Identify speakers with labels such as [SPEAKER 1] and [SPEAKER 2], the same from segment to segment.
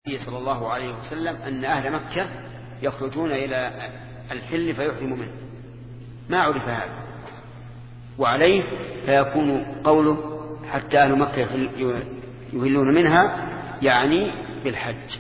[SPEAKER 1] النبي صلى الله عليه وسلم أن أهل مكة يخرجون إلى الحل فيحرموا منه، ما عرف هذا، وعليه فيكون قوله حتى أهل مكة يهلون منها يعني بالحج.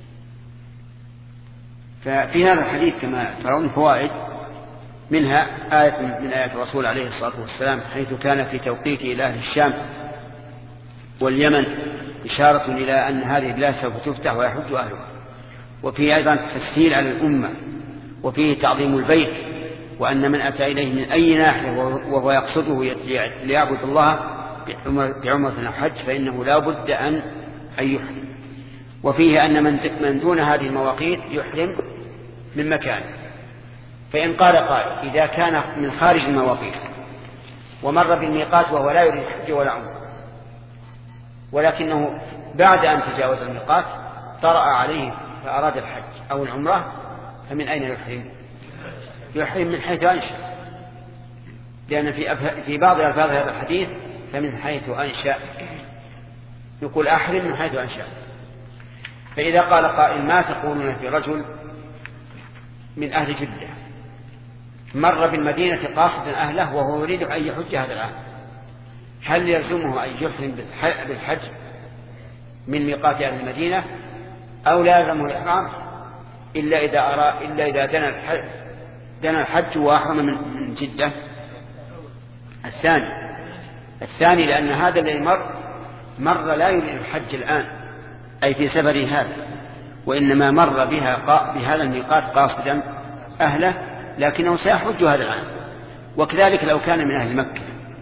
[SPEAKER 1] ففي هذا الحديث كما ترون فوائد، منها آية من آيات الرسول عليه الصلاة والسلام حيث كان في توقيته إلى أهل الشام واليمن إشارة إلى أن هذه البلاد سوف تفتح ويحج أهلها، وفيه أيضا تسهيل على الأمة، وفيه تعظيم البيت، وأن من أتى إليه من أي ناحية وهو يقصده ليعبد الله بعمرة أو حج فإنه لا بد أن يحرم. وفيه أن من دون هذه المواقيت يحرم من مكان. فإن قال قائل إذا كان من خارج المواقيت ومر بالميقات وهو لا يريد الحج ولا عمره، ولكنه بعد أن تجاوز الميقات طرأ عليه فأراد الحج أو العمرة، فمن أين يحرم؟ يحرم من حيث أنشأ، لأن في بعض ألفاظ هذا الحديث فمن حيث أنشأ، يقول أحرم من حيث أنشأ. فإذا قال قائل ما تقولون في رجل من أهل جدة مر بالمدينة قاصدا أهله وهو يريد أن يحج هذا العام، هل يلزمه أن يحرم بالحج من ميقات أهل المدينة أو لا يلزمه الإحرام إلا إذا دنا الحج وأحرم من جدة؟ الثاني لأن هذا الذي مر لا يريد الحج الآن أي في سفره هذا، وإنما مر بهذا الميقات قاصدا أهله لكنه سيحج هذا العام. وكذلك لو كان من أهل مكة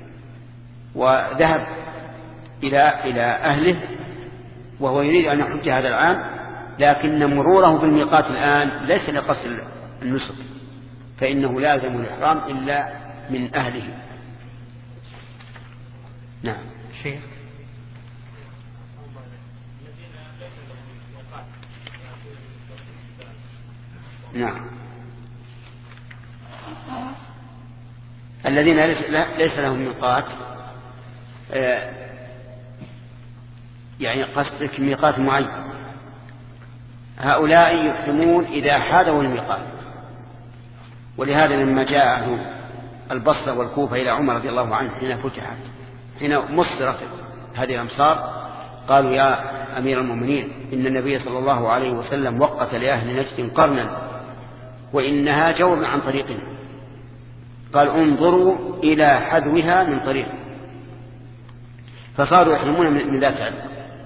[SPEAKER 1] وذهب إلى أهله وهو يريد أن يحج هذا العام، لكن مروره بالميقات الآن ليس لقصد النسك، فإنه لازم الإحرام إلا من أهله. نعم.
[SPEAKER 2] شيخ
[SPEAKER 1] نعم، الذين ليس لهم ميقات، يعني قصدك ميقات معين، هؤلاء يحرمون إذا حاذوا الميقات. ولهذا لما جاء أهل البصرة والكوفة إلى عمر رضي الله عنه حين مصدرت هذه الأمصار قالوا يا أمير المؤمنين إن النبي صلى الله عليه وسلم وقت لأهل نجد قرنا وإنها جور عن طريقنا، قال انظروا إلى حذوها من طريق، فصاروا يحرمون من ذات علم.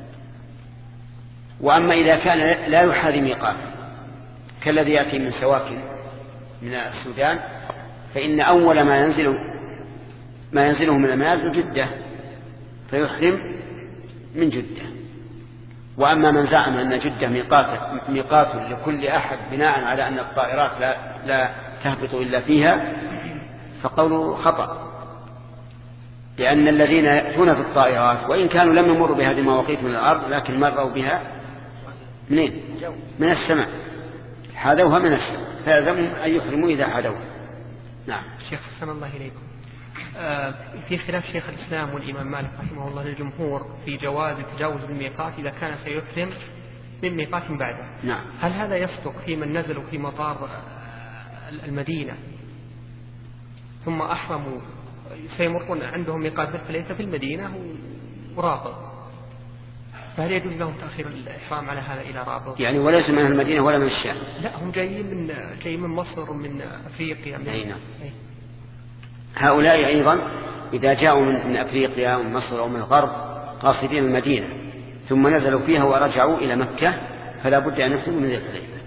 [SPEAKER 1] وأما إذا كان لا يحاذي ميقات كالذي يأتي من سواكن من السودان فإن أول ما ينزله من المنازل جدة فيحرم من جدة. وأما من زعم أن جدة ميقات لكل أحد بناء على أن الطائرات لا تهبط إلا فيها فقوله خطأ، لأن الذين يأتون في الطائرات وإن كانوا لم يمروا بهذه المواقيت من الأرض لكن مروا بها منين؟ من السماء، حاذوها من السماء، فيلزمهم أن يحرموا إذا حاذوها. نعم.
[SPEAKER 2] شيخ حسن الله إليكم، في خلاف شيخ الإسلام والإمام مالك رحمه الله للجمهور في جواز تجاوز الميقات إذا كان سيحرم من ميقات بعده.
[SPEAKER 1] نعم.
[SPEAKER 2] هل هذا يصدق في من نزلوا في مطار المدينة ثم أحرموا سيمرون عندهم ميقات فليس في المدينة ورابط، فهل يجوز لهم تأخير الإحرام على هذا إلى رابط؟
[SPEAKER 1] يعني وليس من المدينة ولا من الشام؟
[SPEAKER 2] لا، هم جايين من مصر ومن أفريقيا.
[SPEAKER 1] نعم. هؤلاء أيضا إذا جاءوا من أفريقيا ومن مصر أو من الغرب قاصدين المدينة ثم نزلوا فيها ورجعوا إلى مكة فلا بد أن يحرموا من ذي الحليفة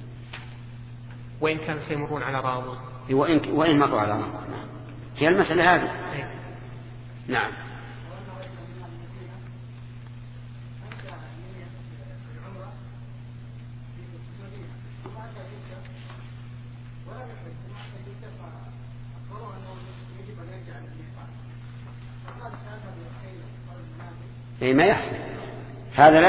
[SPEAKER 2] وإن كانوا سيمرون على رابط،
[SPEAKER 1] وإن مروا على رابط. هي المسألة هذه. نعم. ما يحصل هذا،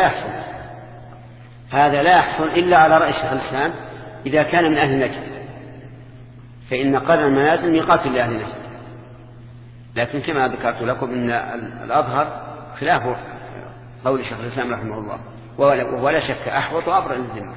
[SPEAKER 1] لا يحصل إلا على رأي شيخ الإسلام إذا كان من أهل نجد، فإن قرن المنازل ميقات لأهل نجد. لكن كما ذكرت لكم إن الأظهر خلاف قول شيخ الإسلام رحمه الله. ولا شك أحوط وأبرأ للذمة.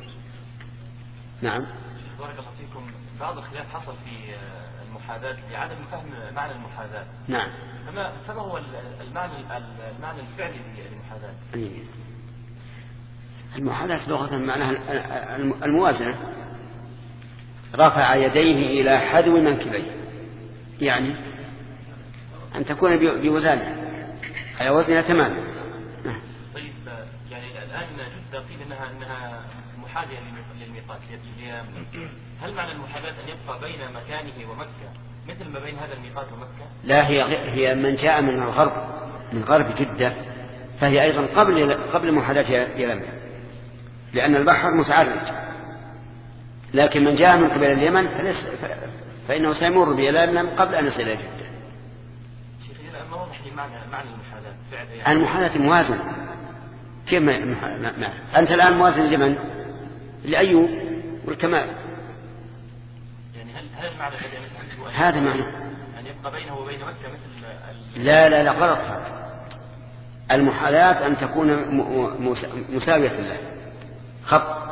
[SPEAKER 1] نعم.
[SPEAKER 3] بارك الله فيكم. بعض الخلاف حصل في المحاذاة لعدم فهم معنى المحاذاة.
[SPEAKER 1] نعم.
[SPEAKER 3] فما هو المعنى الفعلي للمحاذاة؟
[SPEAKER 1] المحاذاة لغة معناها الموازنة، رفع يديه إلى حذو منكبيه، يعني أن تكون بوزانها على وزنها تماما.
[SPEAKER 3] طيب يعني الآن جدة قيل إنها محاذية للميقات، هل معنى المحاذاة أن يبقى بين مكانه ومكة مثل ما بين هذا الميقات ومكة؟
[SPEAKER 1] لا، هي من جاء من الغرب، من غرب جدة، فهي أيضا قبل محاذاة يلملم، لأن البحر متعرج. لكن من جاء من قبل اليمن فإنه سيمر بيلملم قبل أن يصل إلى جدة.
[SPEAKER 3] شيخ ما وضح لي معنى المحاذاة فعلا يعني.
[SPEAKER 1] المحاذاة موازنة. كيف أنت الآن موازن لمن؟ لأيوب والكمال.
[SPEAKER 3] يعني هل المعنى
[SPEAKER 1] هذا معنى
[SPEAKER 3] أن يبقى بينه وبين مكة مثل
[SPEAKER 1] لا غلط هذا. المحاذاة أن تكون مساوية له، خط.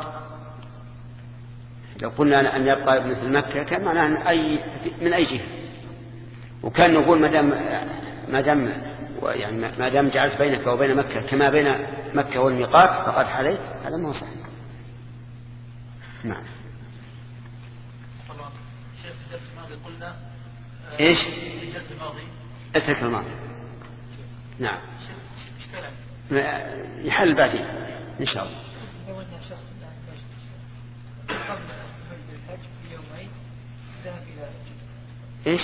[SPEAKER 1] لو قلنا أن يبقى مثل مكة كان معناه من أي جهة، وكان نقول ما دام جعلت بينك وبين مكة كما بين مكة والميقات فقد حليت، هذا ما هو صحيح. نعم.
[SPEAKER 3] شيخ في الدرس الماضي قلنا
[SPEAKER 1] ايش؟
[SPEAKER 3] في الدرس الماضي
[SPEAKER 1] اترك الماضي. نعم. يحل بعدين ان شاء الله. ايش؟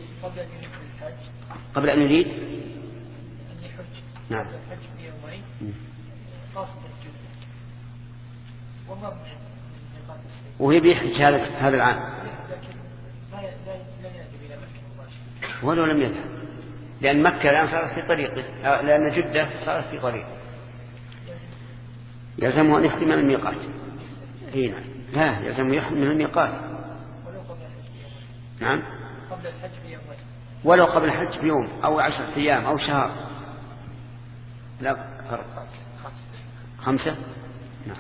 [SPEAKER 1] قبل أن يريد
[SPEAKER 4] أن يحج.
[SPEAKER 1] نعم.
[SPEAKER 4] الحج بيومين قاصد الجدة ومر من ميقات الصيف.
[SPEAKER 1] وهي بيحج هذا العام.
[SPEAKER 4] لكن لن يأتي إلى مكة مباشرة.
[SPEAKER 1] ولو لم يذهب، لأن مكة الآن صارت في طريقه، لأن جدة صارت في طريقه. يلزمه أن يحرم من الميقات. هنا لا، يلزمه يحرم من الميقات.
[SPEAKER 4] ولو قبل الحج بيومين.
[SPEAKER 1] نعم.
[SPEAKER 4] قبل الحج بيومين.
[SPEAKER 1] ولو قبل الحج بيوم أو 10 أيام أو شهر. لا فرق. 5. نعم.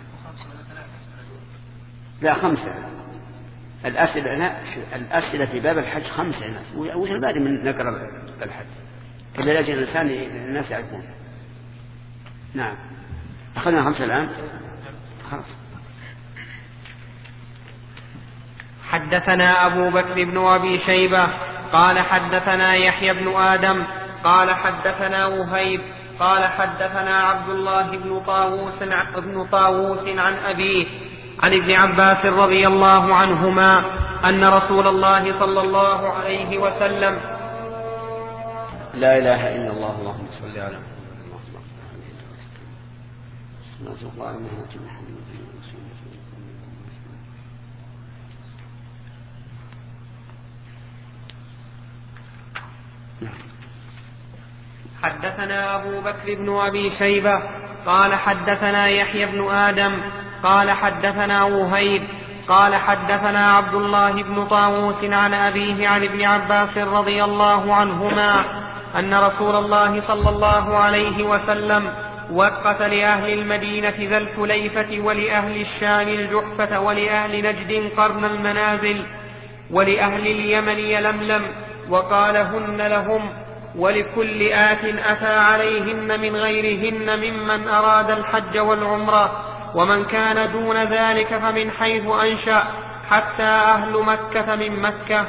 [SPEAKER 1] لا 5. الأسئلة لا، الأسئلة في باب الحج 5 ناس، وش الباقي من نقرأ الحج إلا لأجل الإنسان الناس يعرفون. نعم. أخذنا 5 الآن. خلاص.
[SPEAKER 2] حدثنا أبو بكر بن أبي شيبة قال حدثنا يحيى بن آدم قال حدثنا وهيب قال حدثنا عبد الله بن طاووس عن أبيه عن ابن عباس رضي الله عنهما أن رسول الله صلى الله عليه وسلم.
[SPEAKER 1] لا إله إلا الله، اللهم صل على محمد.
[SPEAKER 2] حدثنا أبو بكر بن أبي شيبة قال حدثنا يحيى بن آدم قال حدثنا وهيب قال حدثنا عبد الله بن طاووس عن أبيه عن ابن عباس رضي الله عنهما أن رسول الله صلى الله عليه وسلم وقت لأهل المدينة ذا الحليفة ولأهل الشام الجحفة ولأهل نجد قرن المنازل ولأهل اليمن يلملم وقالهن لهم ولكل آت أتى عليهن من غيرهن ممن أراد الحج والعمرة ومن كان دون ذلك فمن حيث أنشأ حتى أهل مكة من مكة.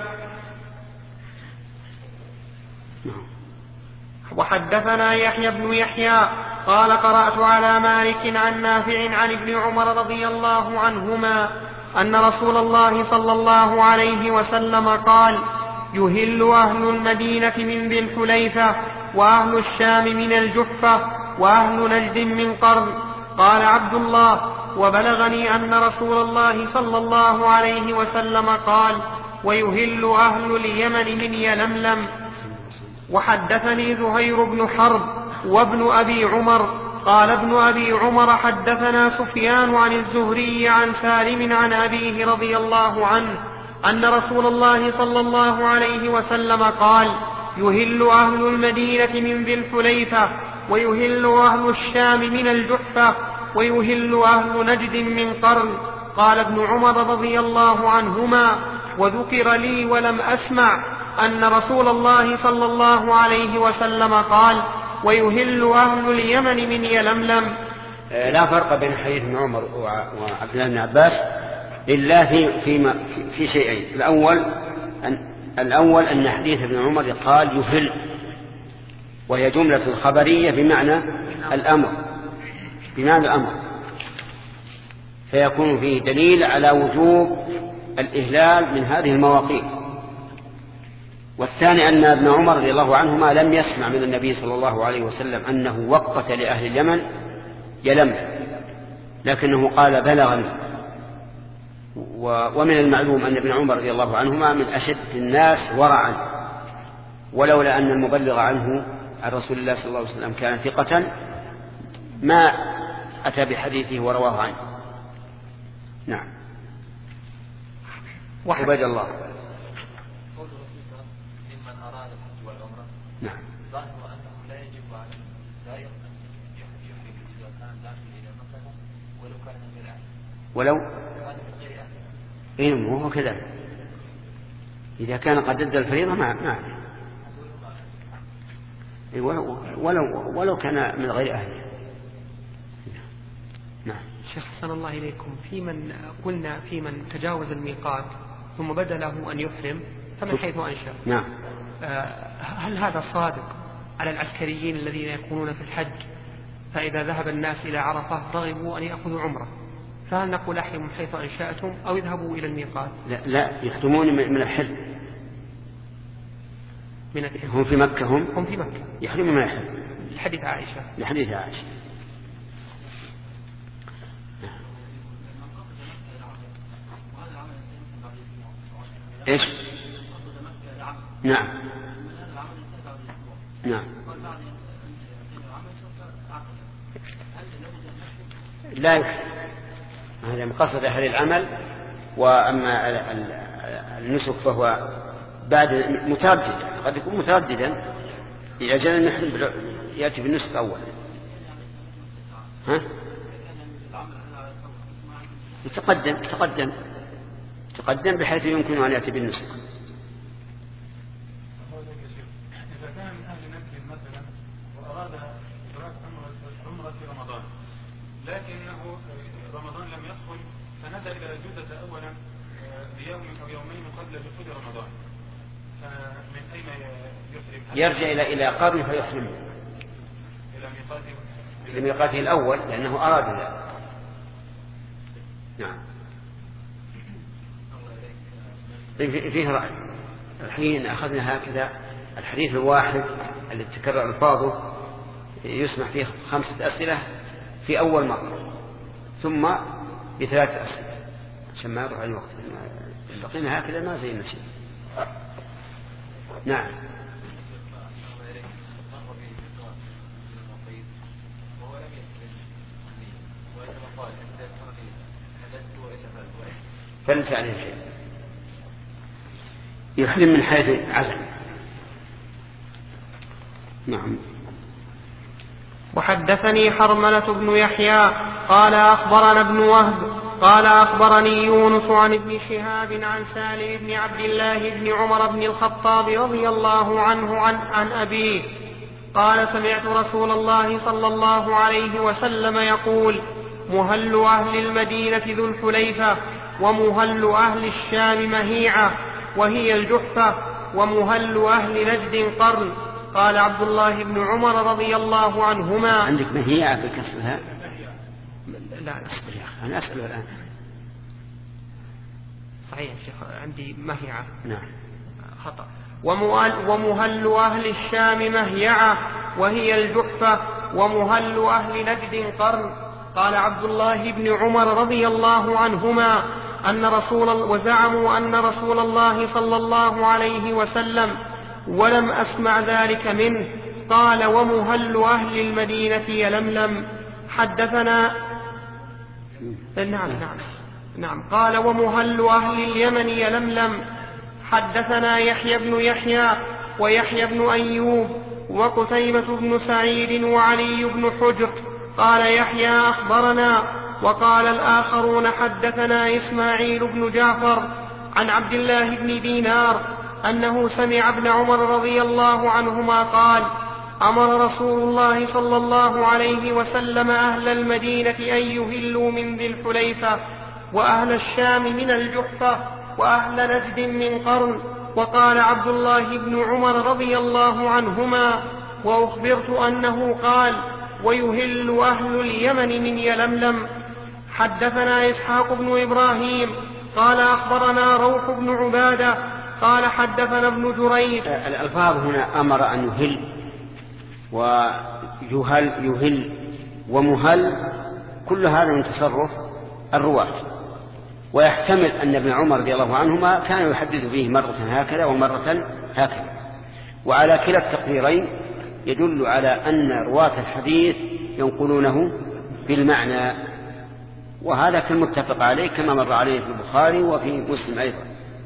[SPEAKER 2] وحدثنا يحيى بن يحيى قال قرأت على مالك عن نافع عن ابن عمر رضي الله عنهما أن رسول الله صلى الله عليه وسلم قال يهل أهل المدينة من ذي الحليفة وأهل الشام من الجحفة وأهل نجد من قرن. قال عبد الله وبلغني أن رسول الله صلى الله عليه وسلم قال ويهل أهل اليمن من يلملم. وحدثني زهير بن حرب وابن أبي عمر قال ابن أبي عمر حدثنا سفيان عن الزهري عن سالم عن أبيه رضي الله عنه أن رسول الله صلى الله عليه وسلم قال يهل أهل المدينة من ذي الحليفة ويهل أهل الشام من الجحفة ويهل أهل نجد من قرن. قال ابن عمر رضي الله عنهما: وذكر لي ولم أسمع أن رسول الله صلى الله عليه وسلم قال: ويهل أهل اليمن من يلملم.
[SPEAKER 1] لا فرق بين حديث ابن عمر وعبد الله بن عباس إلا في شيئين. الأول أن حديث ابن عمر قال يهل، وهي جملة خبرية بمعنى الأمر، فيكون فيه دليل على وجوب الإهلال من هذه المواقيت. والثاني أن ابن عمر رضي الله عنهما لم يسمع من النبي صلى الله عليه وسلم أنه وقت لأهل اليمن يلملم، لكنه قال بلغني. ومن المعلوم أن ابن عمر رضي الله عنهما من أشد الناس ورعا، ولولا أن المبلغ عنه عن رسول الله صلى الله عليه وسلم كان ثقة ما أتى بحديثه ورواه عنه. نعم. عباد الله.
[SPEAKER 3] ممن أراد الحج والعمرة.
[SPEAKER 1] نعم.
[SPEAKER 3] ظاهر أنه لا يجب على الزائر أن يحرم إذا كان داخل إلى مكة ولو كان من غير أهله.
[SPEAKER 1] ولو
[SPEAKER 3] كان من غير أهله.
[SPEAKER 1] إيه هو كذا. إذا كان قد أدى الفريضة ما ولو كان من غير أهله. نعم.
[SPEAKER 2] شيخ حسن الله إليكم، في من تجاوز الميقات ثم بدا له أن يحرم فمن حيث أنشأ.
[SPEAKER 1] نعم.
[SPEAKER 2] هل هذا صادق على العسكريين الذين يكونون في الحج، فإذا ذهب الناس إلى عرفة رغبوا أن يأخذوا عمرة، فهل نقول أحرموا من حيث أنشأتم أو اذهبوا إلى الميقات؟
[SPEAKER 1] لا يحرمون من الحل. هم في مكة يحرمون من الحل.
[SPEAKER 2] لحديث عائشة.
[SPEAKER 1] إيش؟ نعم. لا يحرم، هذا مقصد أهل العمل. وأما النسك فهو بعد مترددا، قد يكون مترددا إذا جاء المحرم يأتي بالنسك أول. تقدم بحيث يمكن أن يأتي بالنسك.
[SPEAKER 5] إذا كان من أهل نجد مثلا وأراد إدراك عمرة في رمضان، لكنه رمضان لم يدخل فنزل إلى الجدة أولا بيوم أو يومين قبل دخول رمضان، فمن أين يحرم؟
[SPEAKER 1] يرجع إلى قرن فيحرم إلى ميقاته الأول لأنه أراد ذلك. نعم. فيه رأي. الحين أخذنا هكذا الحديث الواحد الذي تكرر ألفاظه يسمح فيه 5 أسئلة في أول مرة، ثم ب3 أسئلة عشان ما يروح على الوقت. بقينا هكذا ما زي شيء. نعم. فلنسى عليه شيء. يحرم من حيث عزم. نعم.
[SPEAKER 2] وحدثني حرملة بن يحيى قال أخبرنا ابن وهب قال أخبرني يونس عن ابن شهاب عن سالم بن عبد الله بن عمر بن الخطاب رضي الله عنه عن أبيه قال: سمعت رسول الله صلى الله عليه وسلم يقول: مهل أهل المدينة ذو الحليفة، ومهل أهل الشام مهيعة وهي الجحفة، ومهل أهل نجد قرن. قال عبد الله بن عمر رضي الله عنهما:
[SPEAKER 1] عندك مهيعة بكسرها؟
[SPEAKER 2] لا
[SPEAKER 1] أنا أسأل الآن.
[SPEAKER 2] صحيح شيخ، عندي مهيعة.
[SPEAKER 1] نعم.
[SPEAKER 2] خطأ. ومهل أهل الشام مهيعة وهي الجحفة، ومهل أهل نجد قرن. قال عبد الله بن عمر رضي الله عنهما وزعموا أن رسول الله صلى الله عليه وسلم، ولم أسمع ذلك منه. قال: ومهل أهل المدينة يلملم. حدثنا نعم. قال: ومهل أهل اليمن يلملم. حدثنا يحيى بن يحيى ويحيى بن أيوب وقتيبة بن سعيد وعلي بن حجر قال يحيى أخبرنا. وقال الآخرون حدثنا إسماعيل بن جعفر عن عبد الله بن دينار أنه سمع ابن عمر رضي الله عنهما قال أمر رسول الله صلى الله عليه وسلم أهل المدينة أن يهلوا من ذي الحليفة، وأهل الشام من الجحفة، وأهل نجد من قرن. وقال عبد الله بن عمر رضي الله عنهما وأخبرت أنه قال ويهل أهل اليمن من يلملم. حدثنا إسحاق بن إبراهيم قال أخبرنا روح بن عبادة قال حدثنا ابن جريج.
[SPEAKER 1] الألفاظ هنا أمر أن يهل ويهل ومهل، كل هذا من تصرف الرواة، ويحتمل أن ابن عمر رضي الله عنهما كان يحدث فيه مرة هكذا ومرة هكذا، وعلى كلا التقديرين يدل على أن رواة الحديث ينقلونه بالمعنى، وهذا كالمتفق عليه كما مر عليه في البخاري وفي مسلم أيضا.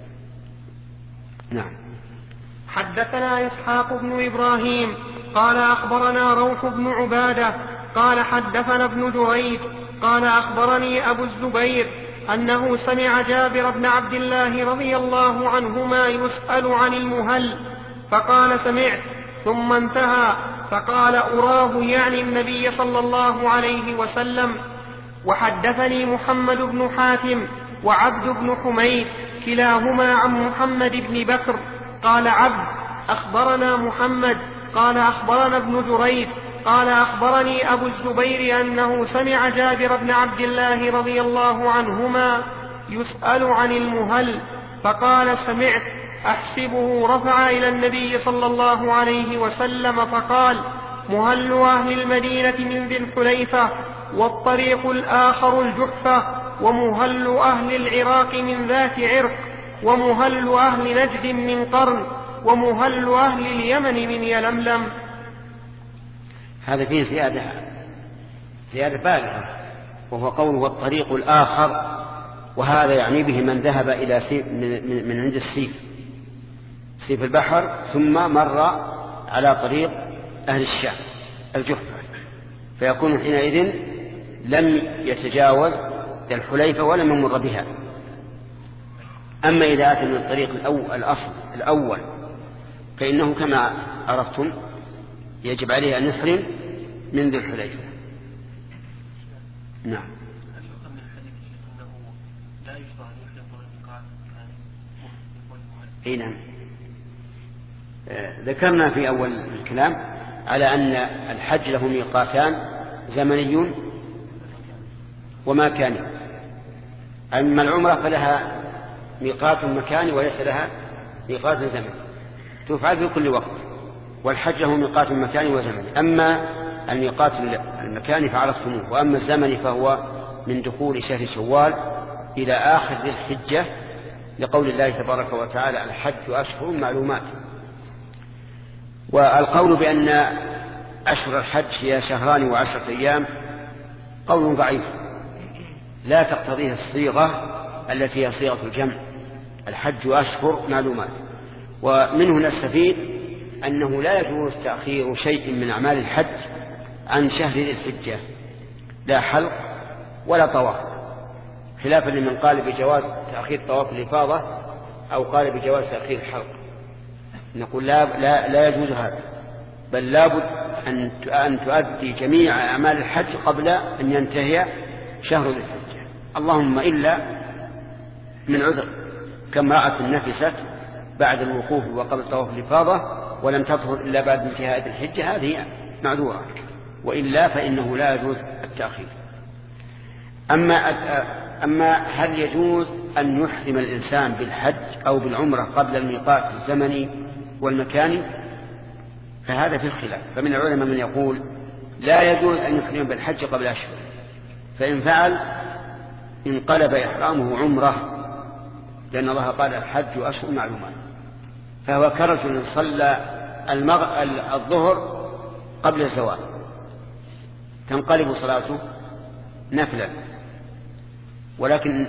[SPEAKER 1] نعم.
[SPEAKER 2] حدثنا إسحاق بن إبراهيم قال أخبرنا روح بن عبادة قال حدثنا ابن جريج قال أخبرني أبو الزبير أنه سمع جابر بن عبد الله رضي الله عنهما يسأل عن المهل فقال سمعت، ثم انتهى فقال أراه يعني النبي صلى الله عليه وسلم. وحدثني محمد بن حاتم وعبد بن حميد كلاهما عن محمد بن بكر قال عبد أخبرنا محمد قال أخبرنا ابن جريج قال أخبرني أبو الزبير أنه سمع جابر بن عبد الله رضي الله عنهما يسأل عن المهل فقال سمعت، أحسبه رفع إلى النبي صلى الله عليه وسلم فقال مهل أهل المدينة من ذي الحليفة، والطريق الآخر الجحفة، ومهل أهل العراق من ذات عرق، ومهل أهل نجد من قرن، ومهل أهل اليمن من يلملم.
[SPEAKER 1] هذا فيه زيادة بالغة، وهو قوله والطريق الآخر، وهذا يعني به من ذهب إلى من عند سيف البحر ثم مر على طريق أهل الشام الجحفة، فيكون حينئذ لم يتجاوز الحليفة ولم يمر بها. أما إذا أتى من الطريق الأول فإنه كما عرفتم يجب عليه أن يحرم من ذي الحليفة. نعم. نعم. ذكرنا في أول الكلام على أن الحج له ميقاتان، زمني ومكاني. أما العمرة فلها ميقات مكاني وليس لها ميقات زمني، تفعل في كل وقت، والحج له ميقات مكاني وزمني. أما الميقات المكاني فعرفتموه، وأما الزمني فهو من دخول شهر شوال إلى آخر ذي الحجة، لقول الله تبارك وتعالى الحج أشهر معلومات. والقول بأن أشهر الحج هي 2 و10 أيام قول ضعيف، لا تقتضيه الصيغة التي هي صيغة الجمع، الحج أشهر معلومات. ومنه نستفيد أنه لا يجوز تأخير شيء من أعمال الحج عن شهر ذي الحجة، لا حلق ولا طواف، خلافا لمن قال بجواز تأخير طواف الإفاضة أو قال بجواز تأخير الحلق. نقول لا يجوز هذا، بل لابد أن تؤدي جميع أعمال الحج قبل أن ينتهي شهر ذي الحجة، اللهم إلا من عذر، كامرأة نفست بعد الوقوف وقبل طواف الإفاضة ولم تطهر إلا بعد انتهاء ذي الحجة، هذه معذورة، وإلا فإنه لا يجوز التأخير. أما هل يجوز أن يحرم الإنسان بالحج أو بالعمرة قبل الميقات الزمني والمكاني؟ فهذا في الخلاف، فمن العلماء من يقول لا يجوز أن يحرم بالحج قبل أشهر، فإن فعل انقلب إحرامه عمره، لأن الله قال الحج أشهر معلومات، فهو كرجل صلى الظهر قبل الزوال تنقلب صلاته نفلا، ولكن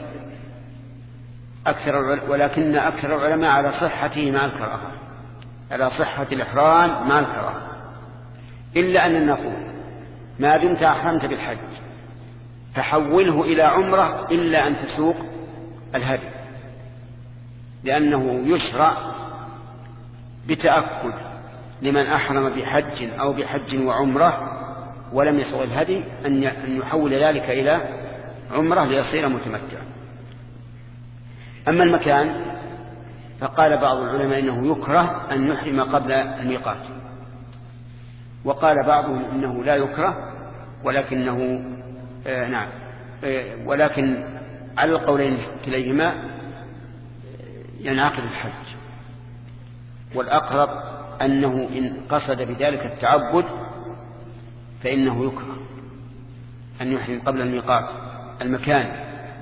[SPEAKER 1] أكثر العلماء على صحته مع الكراهة، على صحة الإحرام مع الكراهة، إلا أن نقول ما دمت أحرمت بالحج فحوله إلى عمرة إلا أن تسوق الهدي، لأنه يشرع بتأكد لمن أحرم بحج أو بحج وعمرة ولم يسوق الهدي أن يحول ذلك إلى عمرة ليصير متمتعا. أما المكان فقال بعض العلماء إنه يكره أن يحرم قبل الميقات، وقال بعضهم إنه لا يكره ولكنه ولكن على القولين كليهما ينعقد الحج، والأقرب أنه إن قصد بذلك التعبد فإنه يكره أن يحرم قبل الميقات المكان.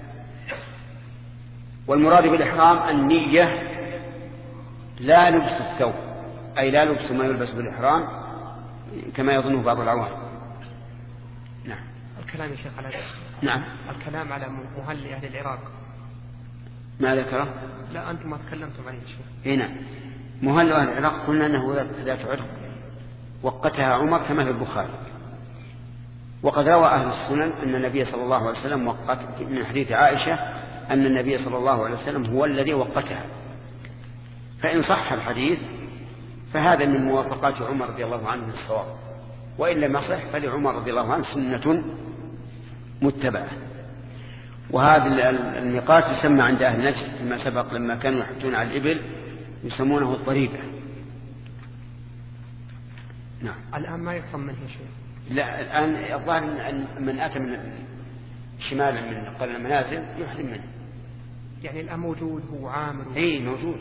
[SPEAKER 1] والمراد بالإحرام النية لا لبس الثوب، أي لا لبس ما يلبس بالإحرام كما يظنه بعض العوام. نعم.
[SPEAKER 2] الكلام يا شيخ على
[SPEAKER 1] نعم.
[SPEAKER 2] الكلام على مهل أهل العراق
[SPEAKER 1] ما ذكره؟
[SPEAKER 2] لا أنتم ما تكلمتم عليه شيخ.
[SPEAKER 1] إيه نعم. مهل أهل العراق قلنا أنه ذات عرق وقتها عمر كما في البخاري، وقد روى أهل السنن أن النبي صلى الله عليه وسلم وقت من حديث عائشة أن النبي صلى الله عليه وسلم هو الذي وقتها، فإن صح الحديث فهذا من موافقات عمر رضي الله عنه الصواب، وإن لم يصح فلعمر رضي الله عنه سنة متبعة. وهذا الميقات يسمى عند أهل نجد كما سبق لما كانوا يحجون على الإبل يسمونه الضريبة. نعم.
[SPEAKER 2] الآن ما يفهم منه شيء.
[SPEAKER 1] لا الآن الظاهر أن من أتى من شمالا من قرن المنازل يحرم منه.
[SPEAKER 2] يعني الآن موجود هو عامل.
[SPEAKER 1] إيه موجود.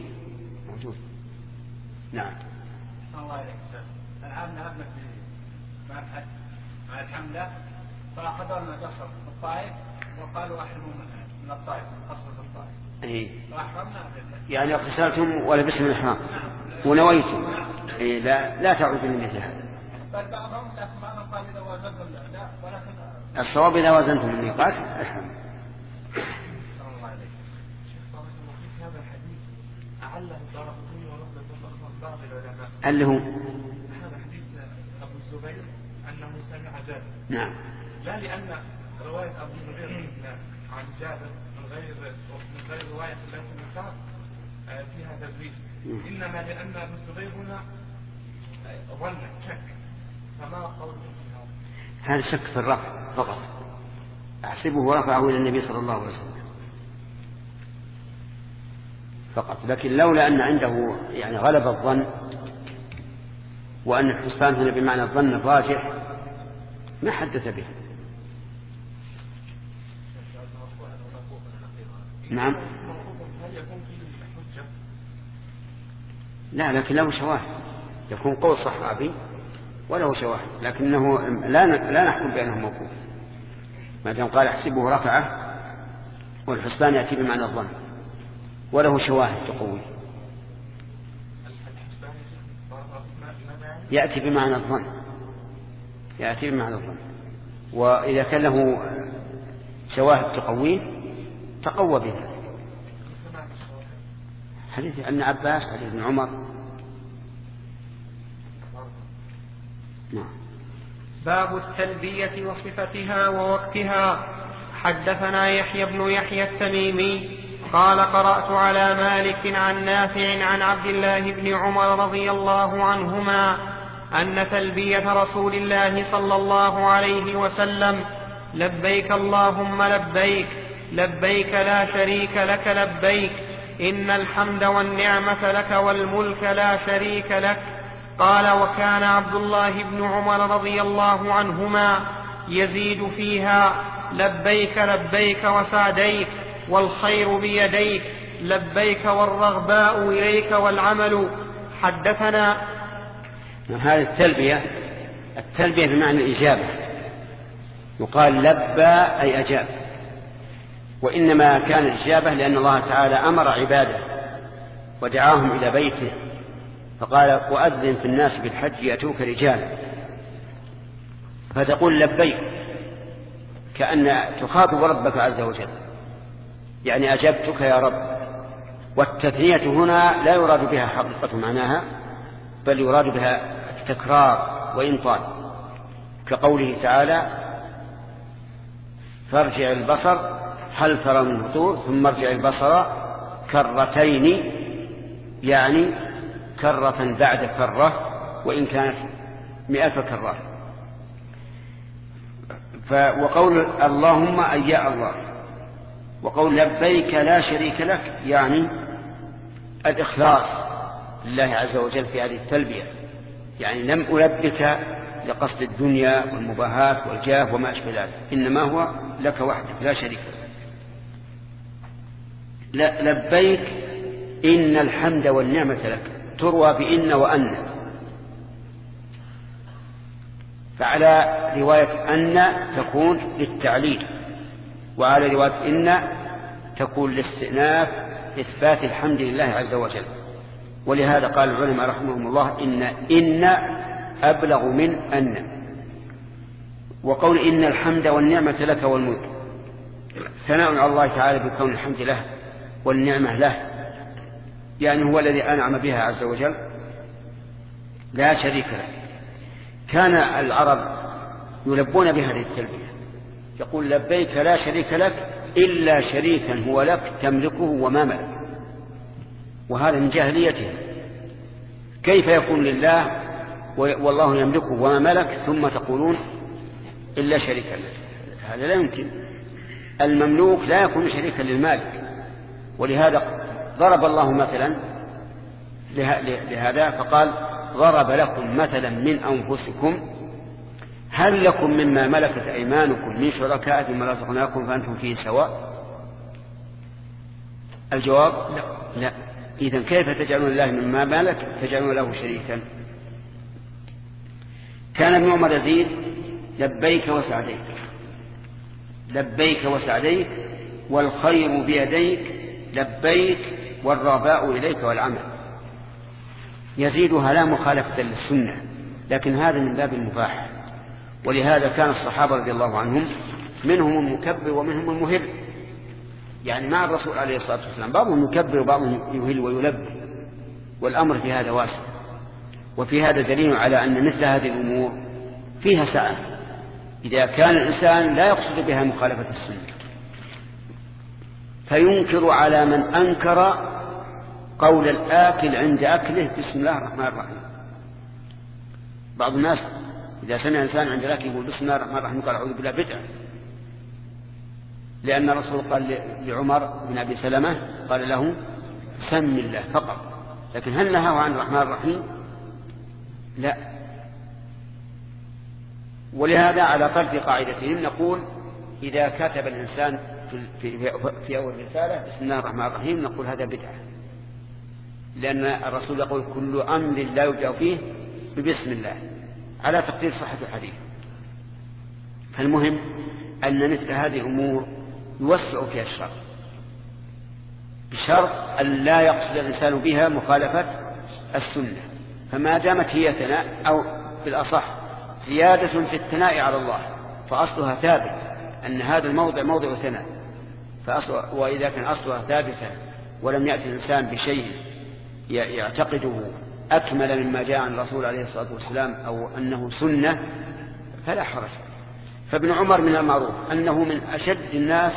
[SPEAKER 1] نعم.
[SPEAKER 4] الله عليك. العام نهبنا مع الحج مع الحملة فأخذوا لنا قصر الطائف وقالوا أحرموا من الطائف من قصر الطائف.
[SPEAKER 1] إيه.
[SPEAKER 4] فأحرمنا.
[SPEAKER 1] يعني اغتسلتم ولبستم الإحرام ونويتم. إيه لا تعودوا من مثل هذا.
[SPEAKER 4] بل بعضهم لكن بعضهم قال إذا وزنتم لا ولكن
[SPEAKER 1] الصواب إذا وزنتم الميقات احرموا.
[SPEAKER 4] الله عليك. هذا الحديث أعله الدارقطني ورغبة بعض العلماء.
[SPEAKER 1] اللي هو
[SPEAKER 4] هذا حديث أبو الزبير أنه سمع جابر.
[SPEAKER 1] نعم.
[SPEAKER 4] لا لأن رواية أبو الزبير عن جابر من غير رواية الله بن سعد فيها تدريس، إنما لأن أبو الزبير هنا ظن شك، فما قوله
[SPEAKER 1] هذا شك في الرفع فقط، أحسبه رفعه إلى النبي صلى الله عليه وسلم فقط، لكن لولا أن عنده يعني غلب الظن وأن الحسبان هنا بمعنى الظن الراجح ما حدث به. نعم. لا لكن له شواهد، يكون قول صحابي وله شواهد، لكنه لا نحكم بأنه موقوف ما دام قال احسبه رفعه، والحسبان يأتي بمعنى الظن وله شواهد تقوي، يأتي بمعنى الظن وإذا كان له شواهد تقويه تقوى بها. حديث ابن عباس، حديث ابن عمر. نعم.
[SPEAKER 2] باب التلبية وصفتها ووقتها. حدثنا يحيى بن يحيى التميمي قال قرأت على مالك عن نافع عن عبد الله بن عمر رضي الله عنهما أن تلبية رسول الله صلى الله عليه وسلم لبيك اللهم لبيك لبيك لا شريك لك لبيك إن الحمد والنعمة لك والملك لا شريك لك. قال وكان عبد الله بن عمر رضي الله عنهما يزيد فيها لبيك لبيك وسعديك والخير بيديك لبيك والرغباء إليك والعمل. حدثنا.
[SPEAKER 1] هذه التلبية بمعنى الإجابة، يقال لبى أي أجاب، وإنما كان الإجابة لأن الله تعالى أمر عباده ودعاهم إلى بيته فقال وأذن في الناس بالحج يأتوك رجالا، فتقول لبيك كأن تخاطب ربك عز وجل، يعني أجبتك يا رب. والتثنية هنا لا يراد بها حقيقة معناها، بل يراد بها التكرار وإن طال. كقوله تعالى فارجع البصر هل ترى من فطور ثم ارجع البصر كرتين، يعني كرة بعد كرة وإن كانت 100 كرة. وقول اللهم أي يا الله، وقول لبيك لا شريك لك يعني الإخلاص لله عز وجل في هذه التلبية، يعني لم ألبك لقصد الدنيا والمباهات والجاه وما أشبه ذلك، إنما هو لك وحدك لا شريك لك. لبيك إن الحمد والنعمة لك، تروى بإن وأن، فعلى رواية أن تكون للتعليل، وعلى رواية إن تكون لاستئناف إثبات الحمد لله عز وجل. ولهذا قال العلماء رحمهم الله إن أبلغ من أن. وقول إن الحمد والنعمة لك والملك ثناء على الله تعالى بكون الحمد له والنعمة له، يعني هو الذي أنعم بها عز وجل لا شريك له. كان العرب يلبون بهذه التلبية، يقول لبيك لا شريك لك إلا شريكا هو لك تملكه وما ملك، وهذا من جاهليته. كيف يكون لله والله يملكه وما ملك ثم تقولون إلا شريكا لك؟ هذا لا يمكن. المملوك لا يكون شريكا للمالك. ولهذا ضرب الله مثلا لهذا فقال ضرب لكم مثلا من أنفسكم هل لكم مما ملكت أيمانكم من شركاء فيما رزقناكم فأنتم فيه سواء؟ الجواب لا. إذن كيف تجعلون الله مما ملك تجعلون له شريكا؟ كان ابن عمر يزيد لبيك وسعديك، لبيك وسعديك والخير بيديك لبيك والرغباء إليك والعمل. يزيدها لا مخالفة للسنة، لكن هذا من باب المباح. ولهذا كان الصحابة رضي الله عنهم منهم المكبر ومنهم المهل، يعني مع الرسول عليه الصلاة والسلام بعضهم يكبر وبعضهم يهل ويلبي، والأمر في هذا واسع. وفي هذا دليل على أن مثل هذه الأمور فيها سعة إذا كان الإنسان لا يقصد بها مخالفة السنة، فينكر على من أنكر قول الآكل عند أكله بسم الله الرحمن الرحيم. بعض الناس إذا سمع إنسان عند الأكل يقول بسم الله الرحمن الرحيم قال أعوذ بالله بدعة، لأن الرسول قال لعمر بن أبي سلمة قال له سم الله فقط، لكن هل نهاه عن الرحمن الرحيم؟ لا. ولهذا على طرف قاعدتهم نقول إذا كتب الإنسان في أول رسالة بسم الله الرحمن الرحيم نقول هذا بدعة، لأن الرسول يقول كل أمر لا يبدأ فيه ببسم الله على تقدير صحة الحديث. فالمهم أن مثل هذه الأمور يوسع فيها الشرع بشرط أن لا يقصد الإنسان بها مخالفة السنة. فما دامت هي ثناء أو بالأصح زيادة في الثناء على الله فأصلها ثابت أن هذا الموضع موضع ثناء، وإذا كان أصلها ثابتة ولم يأتي الإنسان بشيء يعتقده أكمل مما جاء عن الرسول عليه الصلاة والسلام أو أنه سنة فلا حرج. فابن عمر من المعروف أنه من أشد الناس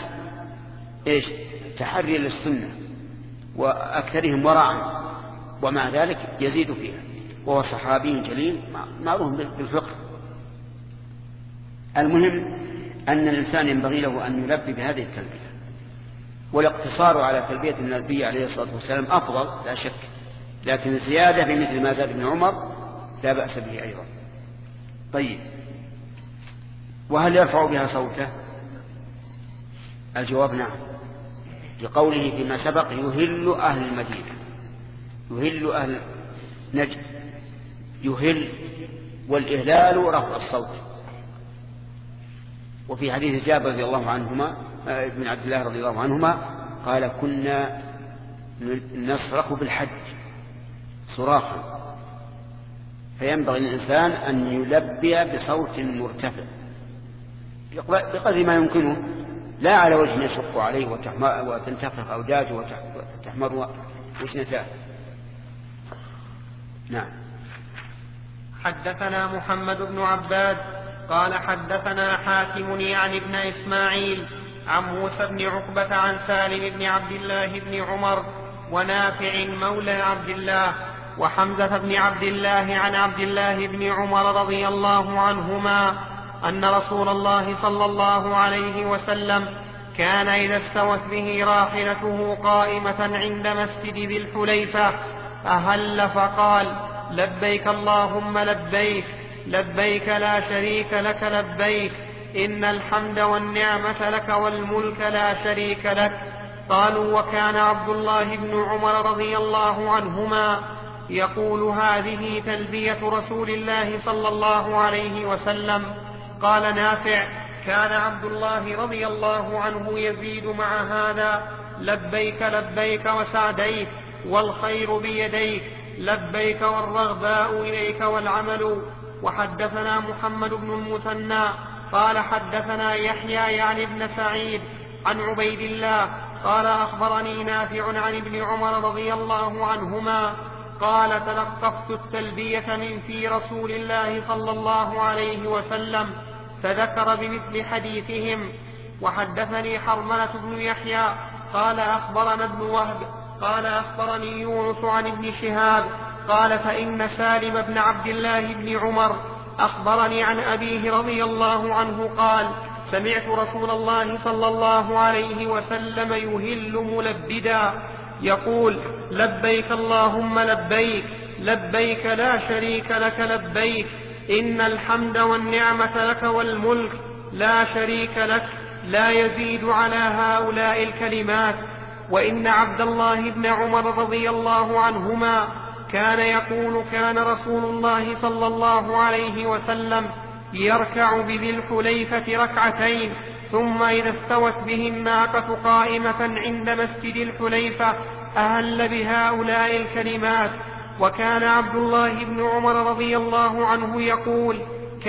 [SPEAKER 1] تحري للسنة وأكثرهم ورعا، ومع ذلك يزيد فيها، وهو صحابي جليل معروف بالفقه. المهم أن الإنسان ينبغي له أن يلبي بهذه التلبية، والاقتصار على تلبية النبي عليه الصلاة والسلام أفضل لا شك، لكن الزيادة بمثل ما زاد ابن عمر لا بأس به أيضا. طيب، وهل يرفع بها صوته؟ الجواب نعم، لقوله فيما سبق يهل أهل المدينة، يهل أهل نجد، يهل، والإهلال رفع الصوت. وفي حديث جابر رضي الله عنهما ابن عبد الله رضي الله عنهما قال كنا نصرخ بالحج صراخا، فينبغي للإنسان أن يلبي بصوت مرتفع بقدر ما يمكنه، لا على وجه يشق عليه وتنتفخ أوداجه وتحمر وجنتاه. نعم.
[SPEAKER 2] حدثنا محمد بن عباد قال حدثنا حاتم يعني ابن إسماعيل عن موسى بن عقبة عن سالم بن عبد الله بن عمر ونافع مولى عبد الله وحمزة بن عبد الله عن عبد الله بن عمر رضي الله عنهما أن رسول الله صلى الله عليه وسلم كان إذا استوت به راحلته قائمة عند مسجد ذي الحليفة أهل فقال لبيك اللهم لبيك لبيك لا شريك لك لبيك إن الحمد والنعمة لك والملك لا شريك لك. قالوا وكان عبد الله بن عمر رضي الله عنهما يقول هذه تلبية رسول الله صلى الله عليه وسلم. قال نافع كان عبد الله رضي الله عنه يزيد مع هذا لبيك لبيك وسعديك والخير بيديك لبيك والرغباء إليك والعمل. وحدثنا محمد بن المثنى قال حدثنا يحيى يعني ابن سعيد عن عبيد الله قال أخبرني نافع عن ابن عمر رضي الله عنهما قال تلقفت التلبية من في رسول الله صلى الله عليه وسلم فذكر بمثل حديثهم. وحدثني حرملة بن يحيى قال أخبرنا ابن وهب قال أخبرني يونس عن ابن شهاب قال فإن سالم بن عبد الله بن عمر أخبرني عن أبيه رضي الله عنه قال سمعت رسول الله صلى الله عليه وسلم يهل ملبدا يقول لبيك اللهم لبيك لبيك لا شريك لك لبيك إن الحمد والنعمة لك والملك لا شريك لك لا يزيد على هؤلاء الكلمات. وإن عبد الله بن عمر رضي الله عنهما كان يقول كان رسول الله صلى الله عليه وسلم يركع بذي الحليفة ركعتين ثم إذا استوت به الناقة قائمة عند مسجد الحليفة أهل بهؤلاء الكلمات. وكان عبد الله بن عمر رضي الله عنه يقول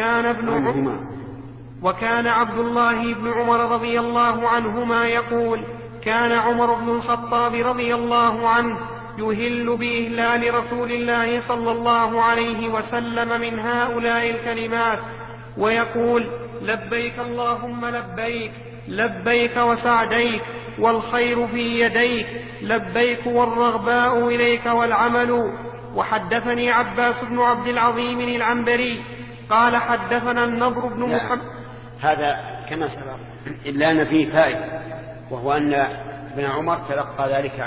[SPEAKER 2] وكان عبد الله بن عمر رضي الله عنهما يقول كان عمر بن الخطاب رضي الله عنه يهل بإهلال رسول الله صلى الله عليه وسلم من هؤلاء الكلمات ويقول لبيك اللهم لبيك لبيك وسعديك والخير في يديك لبيك والرغباء إليك والعمل. وحدثني عباس بن عبد العظيم العنبري قال حدثنا النضر بن محمد.
[SPEAKER 1] هذا كما سبق إلا أن فيه فائدة وهو أن ابن عمر تلقى ذلك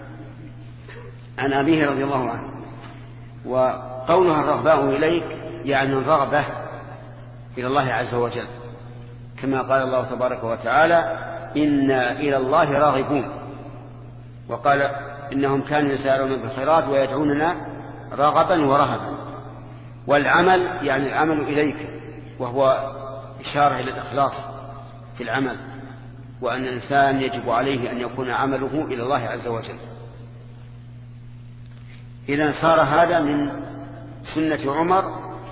[SPEAKER 1] عن أبيه رضي الله عنه. وقولها الرغباء إليك يعني الرغبة إلى الله عز وجل كما قال الله تبارك وتعالى إنا إلى الله راغبون. وقال إنهم كانوا يسارعون بالخيرات ويدعوننا رغبا ورهبا. والعمل يعني العمل إليك وهو إشارة إلى الإخلاص في العمل وأن الإنسان يجب عليه أن يكون عمله إلى الله عز وجل. إذن صار هذا من سنة عمر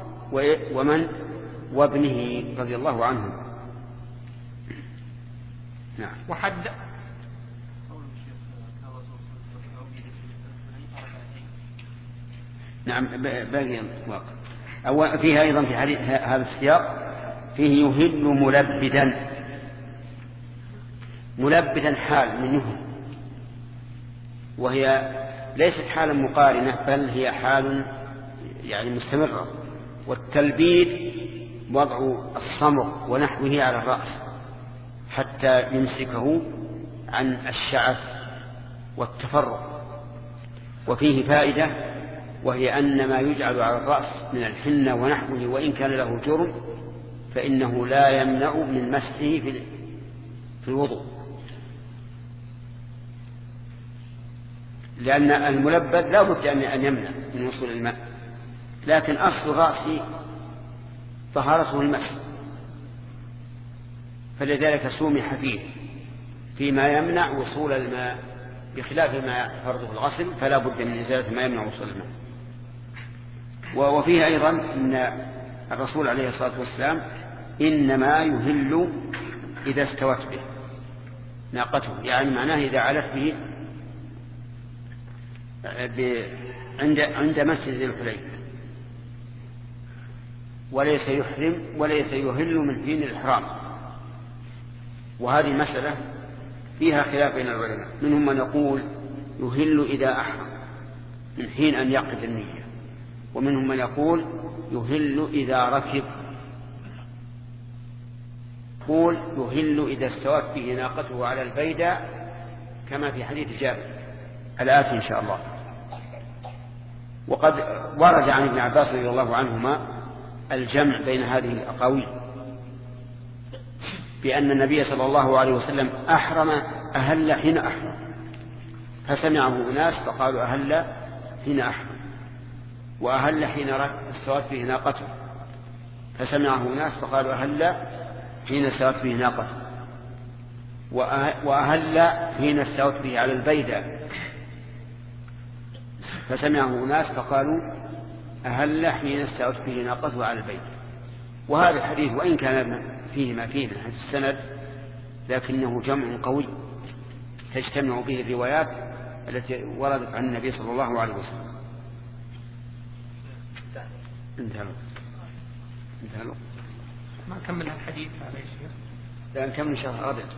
[SPEAKER 1] وابنه رضي الله عنه. نعم. نعم باقي واقع. فيها أيضا في حديث هذا السياق فيه يهل ملبدا حال من يهل وهي ليست حالا مقارنة بل هي حال يعني مستمرة. والتلبيد وضع الصمغ ونحوه على الرأس حتى يمسكه عن الشعث والتفرق. وفيه فائدة وهي أن ما يجعل على الرأس من الحنة ونحوه وإن كان له جرم فإنه لا يمنع من مسحه في الوضوء لأن الملبد لا بد أن يمنع من وصول الماء لكن أصل الرأس طهارته المسح فلذلك سومح فيه فيما يمنع وصول الماء بخلاف ما فرضه الغسل فلا بد من إزالة ما يمنع وصول الماء. وفيه أيضا أن الرسول عليه الصلاة والسلام إنما يهل إذا استوت به ناقته يعني معناه إذا علت به عند مسجد ذي الحليفة. وليس يحرم وليس يهل من حين الإحرام. وهذه مسألة فيها خلاف بين العلماء، منهم من يقول يهل إذا أحرم من حين أن يعقد النية، ومنهم من يقول يهل إذا ركب، يقول يهل إذا استوت به ناقته على البيدة كما في حديث جابر الآتي إن شاء الله. وقد ورد عن ابن عباس رضي الله عنهما الجمع بين هذه الأقاويل، بأن النبي صلى الله عليه وسلم أهل حين أحرم، فسمعه أناس فقالوا أهل حين أحرم، وأهل حين استوت به ناقته، فسمعه أناس فقالوا أهل حين استوت به ناقته، وأهل حين استوت به على البيدة، فسمعه أناس فقالوا أهل حين استوت به ناقته على البيدة. وهذا الحديث وإن كان فيه ما فيه من حيث السند، لكنه جمع قوي تجتمع به الروايات التي وردت عن النبي صلى الله عليه وسلم. انتهى
[SPEAKER 2] ما كمل الحديث هذا يا شيخ؟
[SPEAKER 1] لا نكمل إن شاء الله غدا.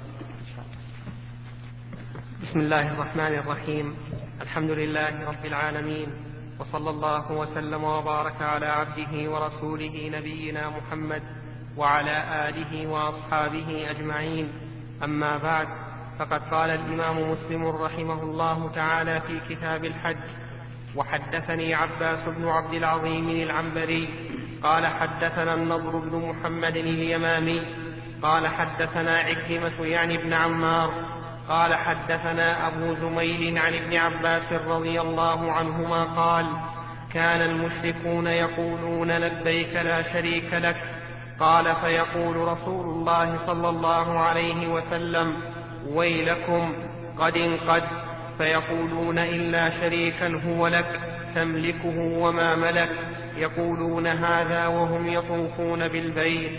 [SPEAKER 2] بسم الله الرحمن الرحيم. الحمد لله رب العالمين، وصلى الله وسلم وبارك على عبده ورسوله نبينا محمد وعلى آله وأصحابه أجمعين. أما بعد، فقد قال الإمام مسلم رحمه الله تعالى في كتاب الحج: وحدثني عباس بن عبد العظيم العنبري قال حدثنا النضر بن محمد اليمامي قال حدثنا عكرمة يعني ابن عمار قال حدثنا أبو زميل عن ابن عباس رضي الله عنهما قال: كان المشركون يقولون لبيك لا شريك لك. قال: فيقول رسول الله صلى الله عليه وسلم: ويلكم قد انقد. فيقولون: إلا شريكا هو لك تملكه وما ملك. يقولون هذا وهم يطوفون بالبيت.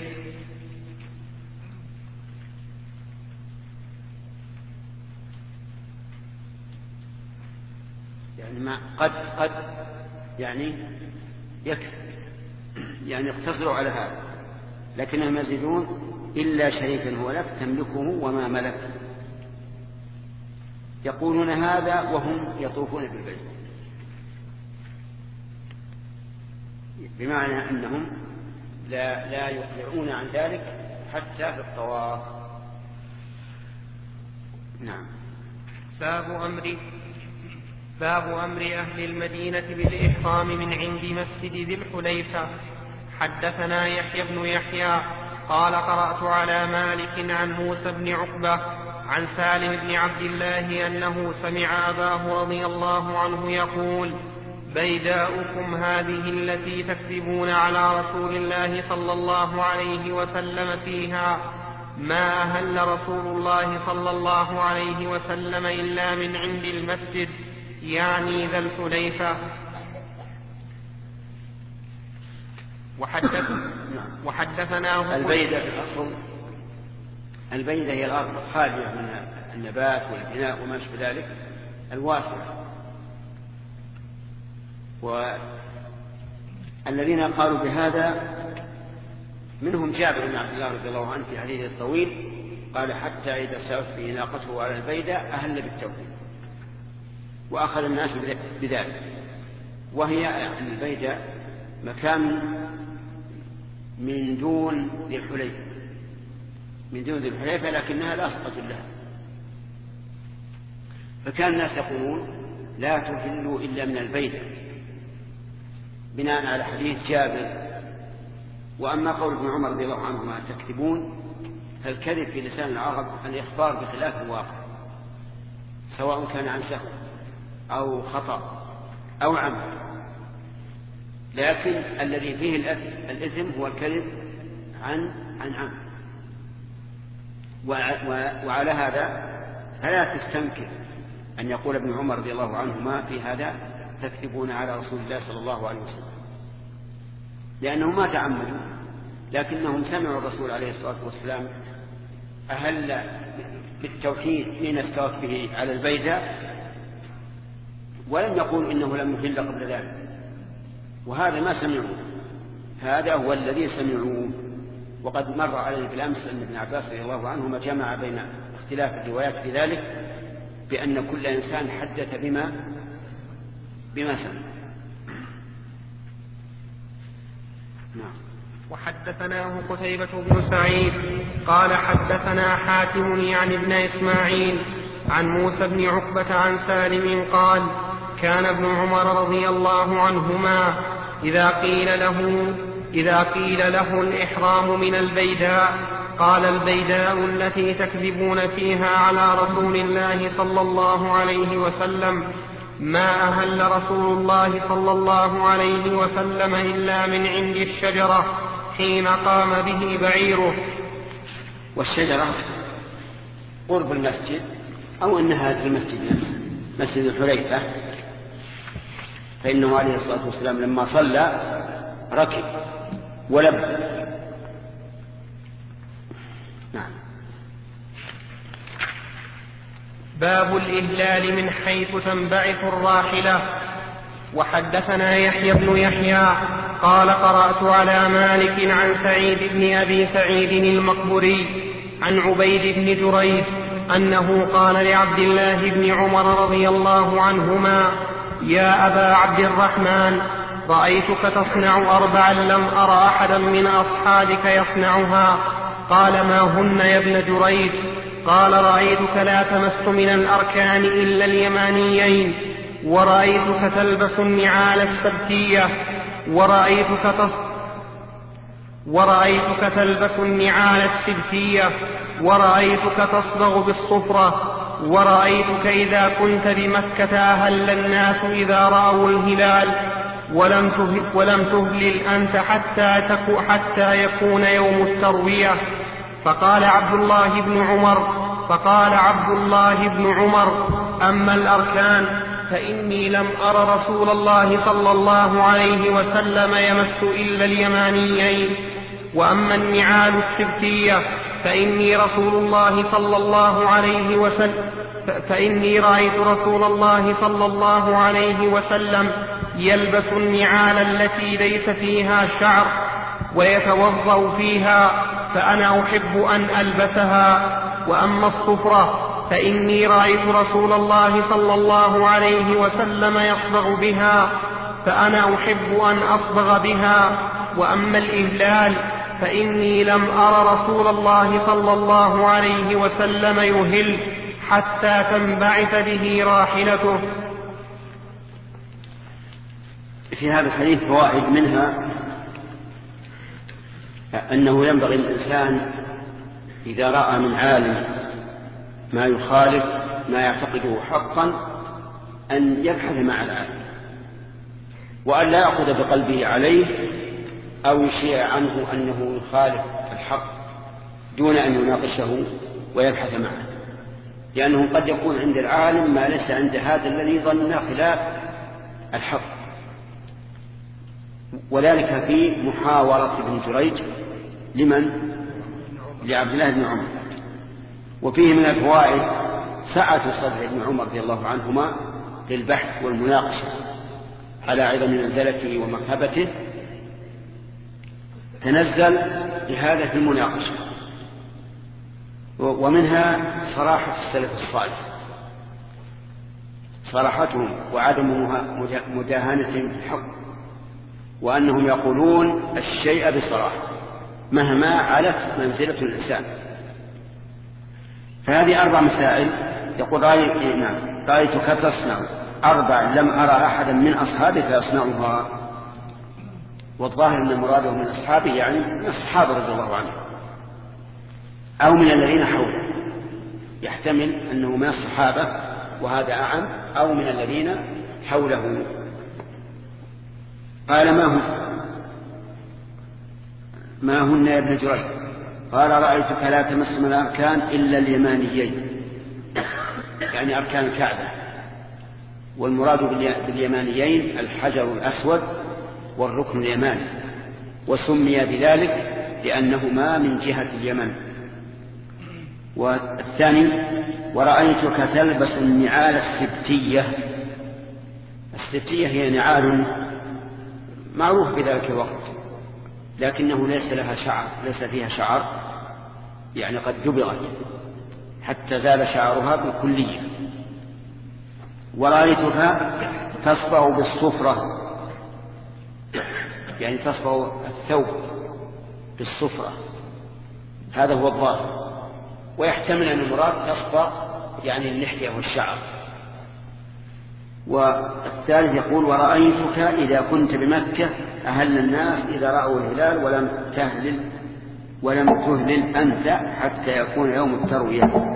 [SPEAKER 1] يعني ما قد يعني يكفي، يعني اقتصروا على هذا، لكنهم يزيدون: إلا شريكا هو لك تملكه وما ملك. يقولون هذا وهم يطوفون بالبيت، بمعنى أنهم لا يقلعون عن ذلك حتى في الطواف. نعم.
[SPEAKER 2] باب أمر أهل المدينة بالإحرام من عند مسجد ذي الحليفة. حدثنا يحيى بن يحيى قال: قرأت على مالك عن موسى بن عقبة عن سالم بن عبد الله أنه سمع أباه رضي الله عنه يقول: بيداؤكم هذه التي تكذبون على رسول الله صلى الله عليه وسلم فيها ما أهل رسول الله صلى الله عليه وسلم إلا من عند المسجد، يعني ذا الحليفة. وحدثناه
[SPEAKER 1] البيدة في الأصل، البيدة هي الأرض الخالية من النبات والبناء وما شابه ذلك الواسعة. والذين قالوا بهذا منهم جابر بن عبد الله رضي الله عنه في حديثه الطويل قال: حتى إذا سأت به ناقته على البيدة أهل بالتوحيد، وأخذ الناس بذلك. وهي البيدة مكان من دون ذي الحليفة، لكنها لا صفة لها. فكان الناس يقولون: لا تهلوا إلا من البيدة، بناء على حديث جابر. وأما قول ابن عمر رضي الله عنهما تكذبون، فالكذب في لسان العرب الإخبار بخلاف الواقع، سواء كان عن سهو أو خطأ أو عمد، لكن الذي فيه الإثم هو الكذب عن عمد. وعلى هذا فلا تستنكر أن يقول ابن عمر رضي الله عنهما في هذا: تكذبون على رسول الله صلى الله عليه وسلم، لأنهم ما تعمدوا، لكنهم سمعوا الرسول عليه الصلاة والسلام أهل بالتوحيد حين استوت به على البيدة، ولم يقولوا إنه لم يهل قبل ذلك، وهذا ما سمعوا. هذا هو الذي سمعوه. وقد مر علينا بالأمس أن ابن عباس رضي الله عنهما جمع بين اختلاف الروايات في ذلك بأن كل إنسان حدث بما سمع. نعم.
[SPEAKER 2] وحدثناه قتيبة بن سعيد قال حدثنا حاتم يعني ابن إسماعيل عن موسى بن عقبة عن سالم قال كان ابن عمر رضي الله عنهما إذا قيل له الإحرام من البيداء قال البيداء التي تكذبون فيها على رسول الله صلى الله عليه وسلم ما أهل رسول الله صلى الله عليه وسلم إلا من عند الشجرة حين قام به بعيره.
[SPEAKER 1] والشجرة قرب المسجد أو أن هذا المسجد نفسه مسجد الحليفة، فإنه عليه الصلاة والسلام لما صلى ركب ولبى. نعم.
[SPEAKER 2] باب الإهلال من حيث تنبعث الراحلة. وحدثنا يحيى بن يحيى قال قرأت على مالك عن سعيد بن أبي سعيد المقبري عن عبيد بن جريج أنه قال لعبد الله بن عمر رضي الله عنهما يا أبا عبد الرحمن رأيتك تصنع 4 لم أرى أحدا من أصحابك يصنعها. قال ما هن يا ابن جريج؟ قال رأيتك لا تمس من الأركان إلا اليمانيين، ورأيتك تلبس النعال السبتية، ورأيتك تلبس النعال السبتية، ورأيتك تصبغ بالصفرة، ورأيتك إذا كنت بمكة أهل الناس إذا رأوا الهلال، ولم تهلل أنت حتى يكون يوم التروية. فقال عبد الله بن عمر أما الأركان فإني لم أر رسول الله صلى الله عليه وسلم يمس إلا اليمانيين، وأما النعال السبتية فإني رأيت رسول الله صلى الله عليه وسلم يلبس النعال التي ليس فيها شعر ويتوضأ فيها، فأنا أحب أن ألبسها. وأما الصفرة فإني رأيت رسول الله صلى الله عليه وسلم يصبغ بها، فأنا أحب أن أصبغ بها. وأما الإهلال فإني لم أر رسول الله صلى الله عليه وسلم يهل حتى تنبعث به راحلته.
[SPEAKER 1] في هذا الحديث فوائد، منها أنه ينبغي الإنسان إذا رأى من عالم ما يخالف ما يعتقده حقا أن يبحث مع العالم، وأن لا يأخذ بقلبه عليه أو يشيع عنه أنه يخالف الحق دون أن يناقشه ويبحث معه، لأنه قد يكون عند العالم ما ليس عند هذا الذي ظن خلاف الحق. وذلك في محاورة ابن جريج لعبد الله بن عمر. وفيه من الفوائد سعة صدر ابن عمر رضي الله عنهما للبحث والمناقشة على عظم منزلته ومرتبته، تنزل لهذا في المناقشة. ومنها صراحة السلف الصالح، صراحتهم وعدم مداهنتهم في الحق، وأنهم يقولون الشيء بصراحة مهما علت منزلة الإنسان. فهذه 4 مسائل. يقول رأيتك تصنع 4 لم أرى أحدا من أصحابك يصنعها. والظاهر أن مراده من أصحابه يعني من الصحابة رضي الله عنهم أو من الذين حوله، يحتمل أنه من الصحابة وهذا أعم، أو من الذين حوله. قال ما هن يا ابن جريج؟ قال رأيتك لا تمس من الأركان إلا اليمانيين، يعني أركان الكعبة. والمراد باليمانيين الحجر الأسود والركن اليماني، وسمي بذلك لأنهما من جهة اليمن. والثاني ورأيتك تلبس النعال السبتية. السبتية هي نعال معروف بذلك الوقت، لكنه ليس لها شعر، ليس فيها شعر، يعني قد دبغت حتى زال شعرها بالكلية. ورأيتها تصفع بالصفرة، يعني تصفع الثوب بالصفرة، هذا هو الظاهر. ويحتمل أن المراد تصفع يعني اللحية والشعر. والثالث يقول: ورأيتك إذا كنت بمكة أهل الناس إذا رأوا الهلال ولم تهلل أنت حتى يكون يوم التروية.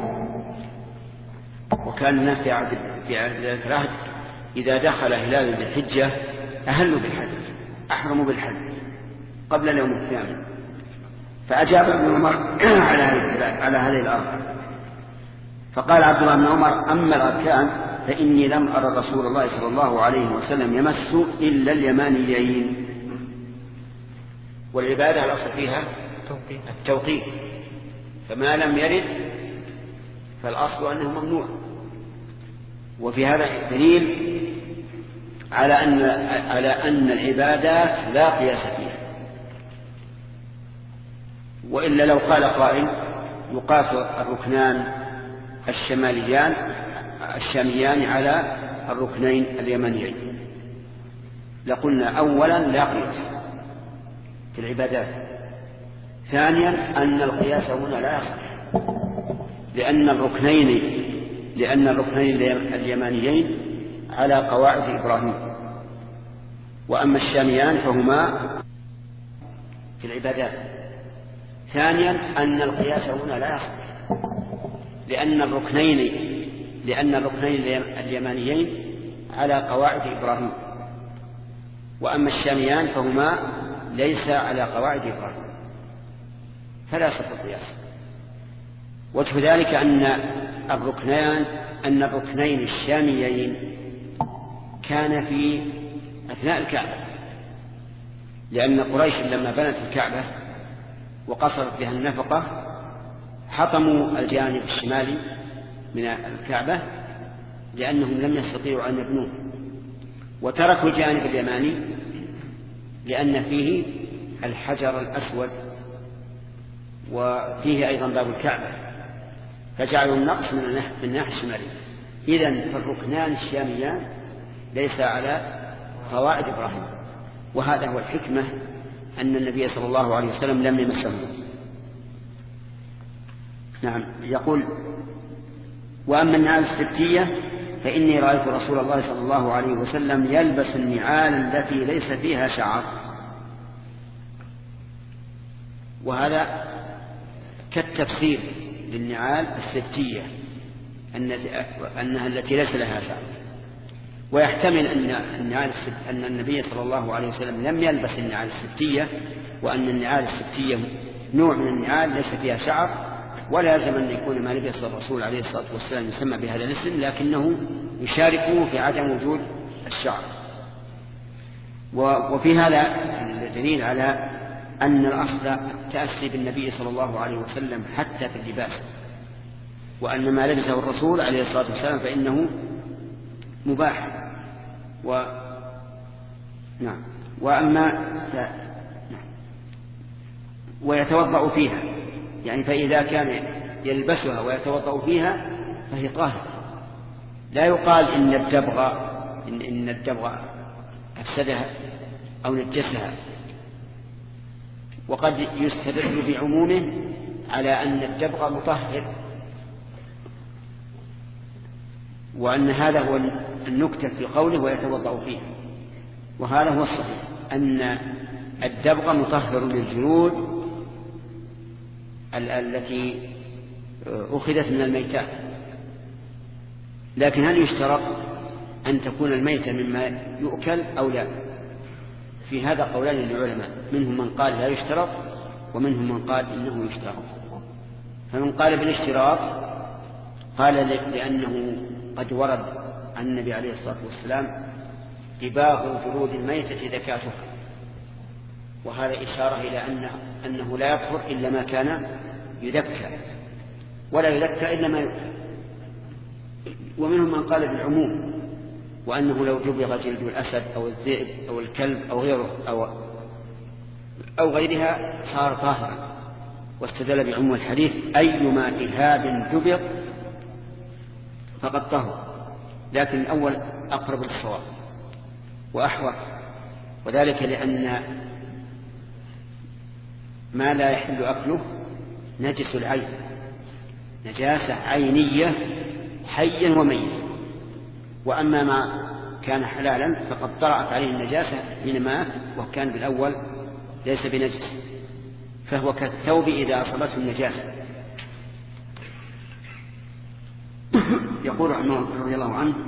[SPEAKER 1] وكان الناس في ذلك العهد إذا دخل هلال ذي الحجة أهلوا بالحج، أحرموا بالحج قبل اليوم الثامن. فأجاب ابن عمر على هذه الأرض. فقال عبد الله بن عمر: أما الأركان فإني لم أرى رسول الله صلى الله عليه وسلم يمس إلا اليمانيين. والعبادة الأصل فيها التوقيت، فما لم يرد فالأصل أنه ممنوع. وفي هذا دليل على أن العبادات لا قياس فيها. وإلا لو قال قائل: يقاس الركنان الشاميان على الركنين اليمنيين، لقلنا: أولا لا قياس في العبادات، ثانيا أن القياس هنا لا يصح، لأن الركنين اليمانيين على قواعد إبراهيم، وأما الشاميان فهما في العبادات. ثانيا أن القياس هنا لا يصح، لأن الركنين اليمانيين على قواعد إبراهيم، وأما الشاميان فهما ليس على قواعد إبراهيم، فلا يصح القياس. وجه ذلك أن الركنين الشاميين كان في أثناء الكعبة، لأن قريش لما بنت الكعبة وقصرت بها النفقة حطموا الجانب الشمالي من الكعبة لأنهم لم يستطيعوا أن يبنوه، وتركوا الجانب اليماني لأن فيه الحجر الأسود وفيه أيضا باب الكعبة، فجعلوا النقص من الناحية الشمالية. إذن فالركنان الشاميان ليس على قواعد إبراهيم، وهذا هو الحكمة أن النبي صلى الله عليه وسلم لم يمسهم. نعم. يقول: وأما النعال السبتية فإني رأيت رسول الله صلى الله عليه وسلم يلبس النعال التي ليس فيها شعر. وهذا كالتفسير للنعال السبتية أنها التي ليس لها شعر. ويحتمل أن النبي صلى الله عليه وسلم لم يلبس النعال السبتية، وأن النعال السبتية نوع من النعال ليس فيها شعر، ولا يلزم أن يكون ما لبس الرسول عليه الصلاة والسلام يسمى بهذا الاسم، لكنه يشاركه في عدم وجود الشعر. وفي هذا الدليل على أن الأصل التأسي بالنبي صلى الله عليه وسلم حتى في اللباس، وأن ما لبسه الرسول عليه الصلاة والسلام فإنه مباح. نعم. ويتوضأ فيها، يعني فإذا كان يلبسها ويتوضأ فيها فهي طاهرة. لا يقال إن الدبغ أفسدها أو نجسها. وقد يستدل بعمومه على أن الدبغ مطهر، وأن هذا هو النكتة في قوله ويتوضأ فيه. وهذا هو الصحيح، أن الدبغ مطهر للجلود التي أخذت من الميتات. لكن هل يشترط أن تكون الميتة مما يؤكل أو لا؟ في هذا قولان للعلماء، منهم من قال لا يشترط، ومنهم من قال إنه يشترط. فمن قال بالاشتراط قال لأنه قد ورد عن النبي عليه الصلاة والسلام دباغ جلود الميتة ذكاتها، وهذا إشارة إلى أنه لا يطهر إلا ما كان يذكى، ولا يذكى إلا ما يؤكل. ومنهم من قال بالعموم، وأنه لو جبغ جلد الأسد أو الذئب أو الكلب أو غيره أو غيرها صار طاهرا، واستدل بعموم الحديث أيما إهاب دبر فقد طهر، لكن الأول أقرب للصواب وأحوط، وذلك لأن ما لا يحل أكله نجس العين، نجاسة عينية حيا وميتا، وأما ما كان حلالا فقد طرأت عليه النجاسة حين مات وكان بالأول ليس بنجس، فهو كالثوب إذا أصابته النجاسة. يقول عمر رضي الله عنه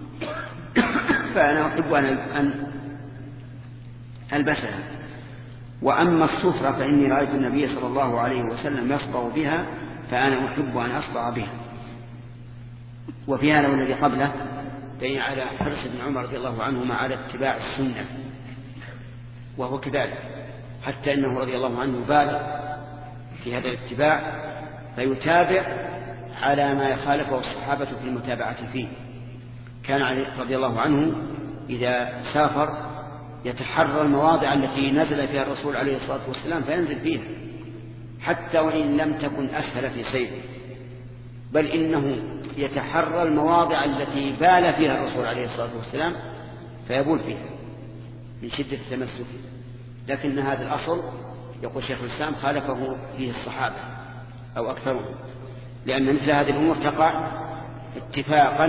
[SPEAKER 1] فأنا أحب أن ألبسها، وأما الصفرة فإني رأيت النبي صلى الله عليه وسلم يصبغ بها فأنا أحب أن أصبغ بها. وفي هذا والذي قبله دليل على حرص ابن عمر رضي الله عنهما على اتباع السنة، وهو كذلك، حتى إنه رضي الله عنه بالغ في هذا الاتباع، فيتابع على ما يخالفه الصحابة في المتابعة فيه. كان رضي الله عنه إذا سافر يتحرى المواضع التي نزل فيها الرسول عليه الصلاة والسلام فينزل فيها، حتى وإن لم تكن أسهل في سيره، بل إنه يتحرى المواضع التي بال فيها الرسول عليه الصلاة والسلام فيبول فيها من شدة التمسك. لكن هذا الأصل يقول شيخ الإسلام خالفه فيه الصحابة أو أكثرهم، لأن مثل هذه الأمور تقع اتفاقا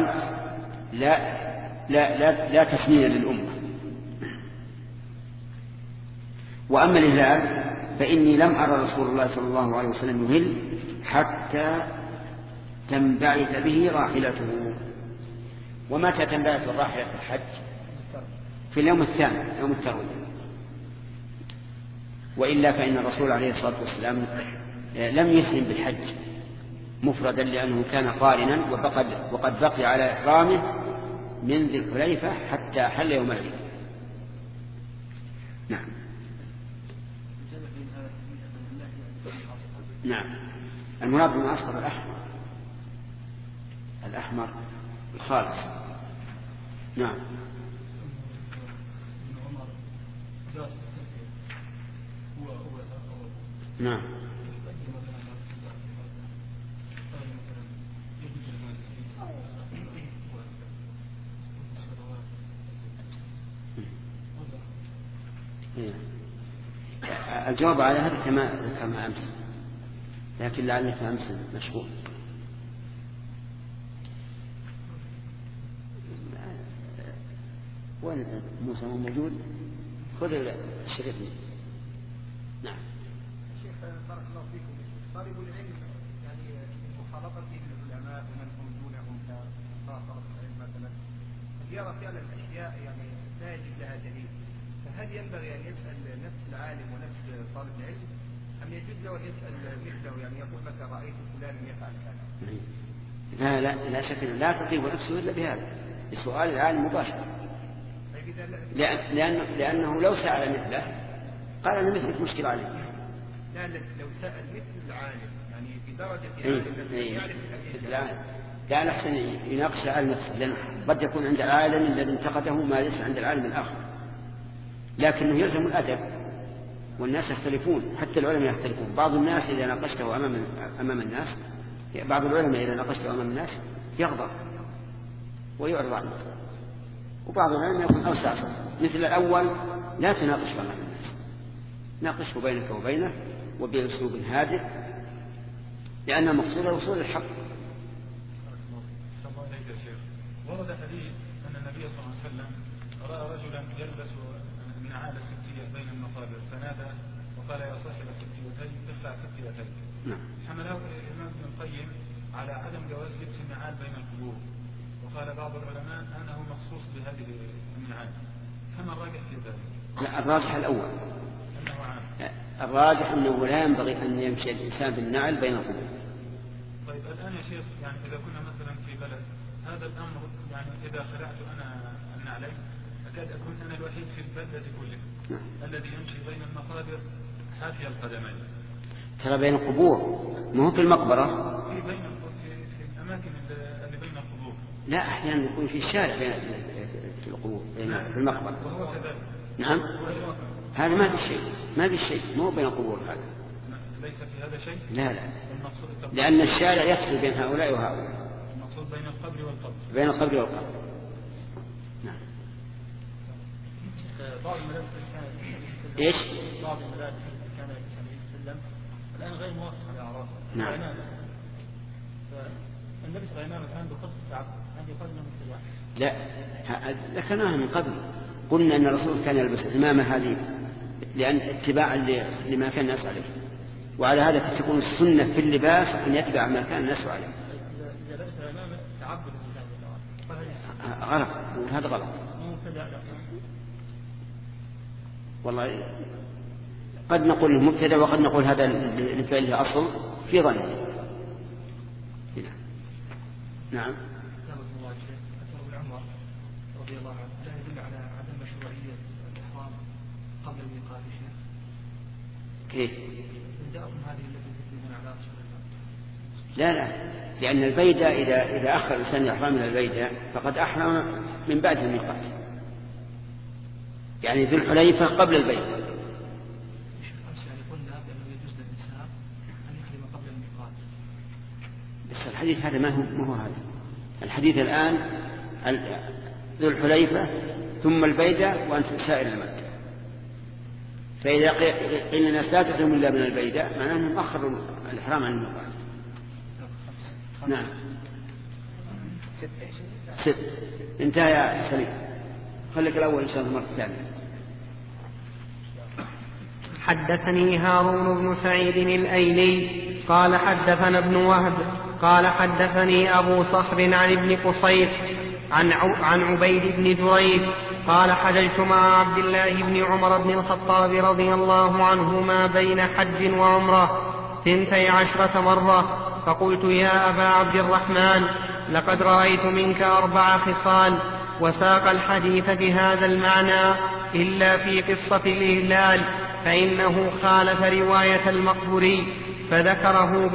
[SPEAKER 1] لا تسنين للأمة. وأما الهلال فإني لم أرى رسول الله صلى الله عليه وسلم يهل حتى تنبعث به راحلته. ومتى تنبعث الراحلة في الحج؟ في اليوم الثاني، يوم التروية. وإلا فإن الرسول عليه الصلاة والسلام لم يحرم بالحج مفردا، لأنه كان قارنا وقد بقي على إحرامه من ذي الحليفة حتى حل يوم العيد. نعم. نعم. المراد بالمعصفر الأحمر الخالص. نعم. نعم. الجواب على هذا كما أمس، لكن لعلك أمس مشغول. وين موسى موجود؟ خذ الشريط. نعم.
[SPEAKER 6] شيخ بارك الله فيكم، طالب العلم يعني مخالطته للعلماء ومن هم دونهم كطالب العلم مثلا يرى فعلا الاشياء يعني لا يجد لها دليل، فهل ينبغي ان يسال نفس العالم ونفس طالب العلم ام يجوز له ان يسال مثله، يعني يقول متى رايت فلانا يفعل كذا؟
[SPEAKER 1] لا شك لا تطيب نفسه الا بهذا، بسؤال العالم مباشرة. لأنه لو سأل مثله قال أن مثلك مشكلة عليه.
[SPEAKER 6] لا لو سأل مثل العالم يعني بدرجة
[SPEAKER 1] مثل العالم لا الأحسن يناقش على نفسه، لأن قد يكون عند العالم الذي انتقده ما ليس عند العالم الآخر، لكنه يلزم الأدب، والناس يختلفون، حتى العلماء يختلفون. بعض الناس إذا ناقشته أمام الناس، بعض العلماء إذا ناقشته أمام الناس يغضب ويعرض عنه، وبعض العلماء يكون أوسع صدر. مثل الأول لا تناقش أمام الناس، ناقشه بينك وبينه وبأسلوب هادئ، لأن المقصود وصول الحق.
[SPEAKER 5] ورد حديث أن النبي صلى الله عليه وسلم رأى رجلا يلبس النعال الستية بين المقابر فنادى وقال يا صاحب الستيتين اخلع ستيتين. حمله الإمام ابن القيم على عدم جواز لبس النعال بين القبور، وقال بعض العلماء أنه مخصوص بهذه النعال. كما الراجح في ذلك؟
[SPEAKER 1] لا، الراجح الأول، الراجح أنه لا ينبغي أن يمشي الإنسان بالنعل بين القبور.
[SPEAKER 5] طيب الآن يا شيخ، يعني إذا كنا مثلا في بلد هذا الأمر، يعني إذا خلعت أنا النعلين أكاد أكون أنا الوحيد في البلدة كلها الذي يمشي بين المقابر حافي القدمين.
[SPEAKER 1] ترى بين القبور، ما هو في المقبرة،
[SPEAKER 5] في الأماكن اللي بين القبور.
[SPEAKER 1] لا، أحيانا يكون في الشارع في القبور في المقبرة.
[SPEAKER 5] وهو كذلك.
[SPEAKER 1] نعم. هذا ما في شيء مو بين القبور هذا.
[SPEAKER 5] ليس في هذا شيء؟
[SPEAKER 1] لا لأن الشارع يفصل بين هؤلاء وهؤلاء.
[SPEAKER 5] المقصود بين القبر والقبر.
[SPEAKER 1] بين القبر والقبر. نعم.
[SPEAKER 7] بعض الملابس
[SPEAKER 1] ايش؟
[SPEAKER 7] بعض الملابس التي كان يلبسها النبي صلى الله عليه وسلم الآن غير موافق على أعراضها.
[SPEAKER 1] نعم.
[SPEAKER 7] فالنبي العمامة الآن بقصة العبد هل يقال انه اتباع؟
[SPEAKER 1] لا ذكرناها من قبل. قلنا أن الرسول كان يلبس العمامة هذه لأن اتباعا لما كان الناس عليه، وعلى هذا تكون السنة في اللباس أن يتبع ما كان الناس عليه.
[SPEAKER 7] إذا لبس العمامة تعبد لله
[SPEAKER 1] غلط، هذا غلط والله. قد نقول المبتدأ وقد نقول هذا لفعله أصل في ظنه. نعم.
[SPEAKER 6] رضي الله عنه لا يدل على عدم مشروعية الإحرام قبل الميقات يا شيخ؟
[SPEAKER 1] كيف؟
[SPEAKER 6] جاءكم هذه التي تكتبون على رسول الله؟
[SPEAKER 1] لا لأن البيدة إذا أخر الإنسان الإحرام من البيدة فقد أحرم من بعد الميقات، يعني في الحليفة قبل البيدة.
[SPEAKER 6] يعني قلنا بأنه يجوز للإنسان أن يحرم قبل الميقات.
[SPEAKER 1] بس الحديث هذا ما هو هذا الحديث الآن. ذو الحليفة ثم البيدة وأنت سائر المكة. فإذا قيل الناس لا تحرموا إلا من البيدة معناه أنهم أخروا الإحرام عن الميقات. نعم. 6 انتهى يا سليم. خليك الأول إن شاء الله المرة الثانية.
[SPEAKER 2] حدثني هارون بن سعيد الأيلي قال حدثنا ابن وهب قال حدثني أبو صخر عن ابن قصير عن عبيد بن جريج قال حججت مع عبد الله بن عمر بن الخطاب رضي الله عنهما بين حج وعمرة 12 مرة، فقلت يا أبا عبد الرحمن لقد رأيت منك 4 خصال، وساق الحديث بهذا المعنى إلا في قصة الإهلال فإنه خالف رواية المقبوري فذكره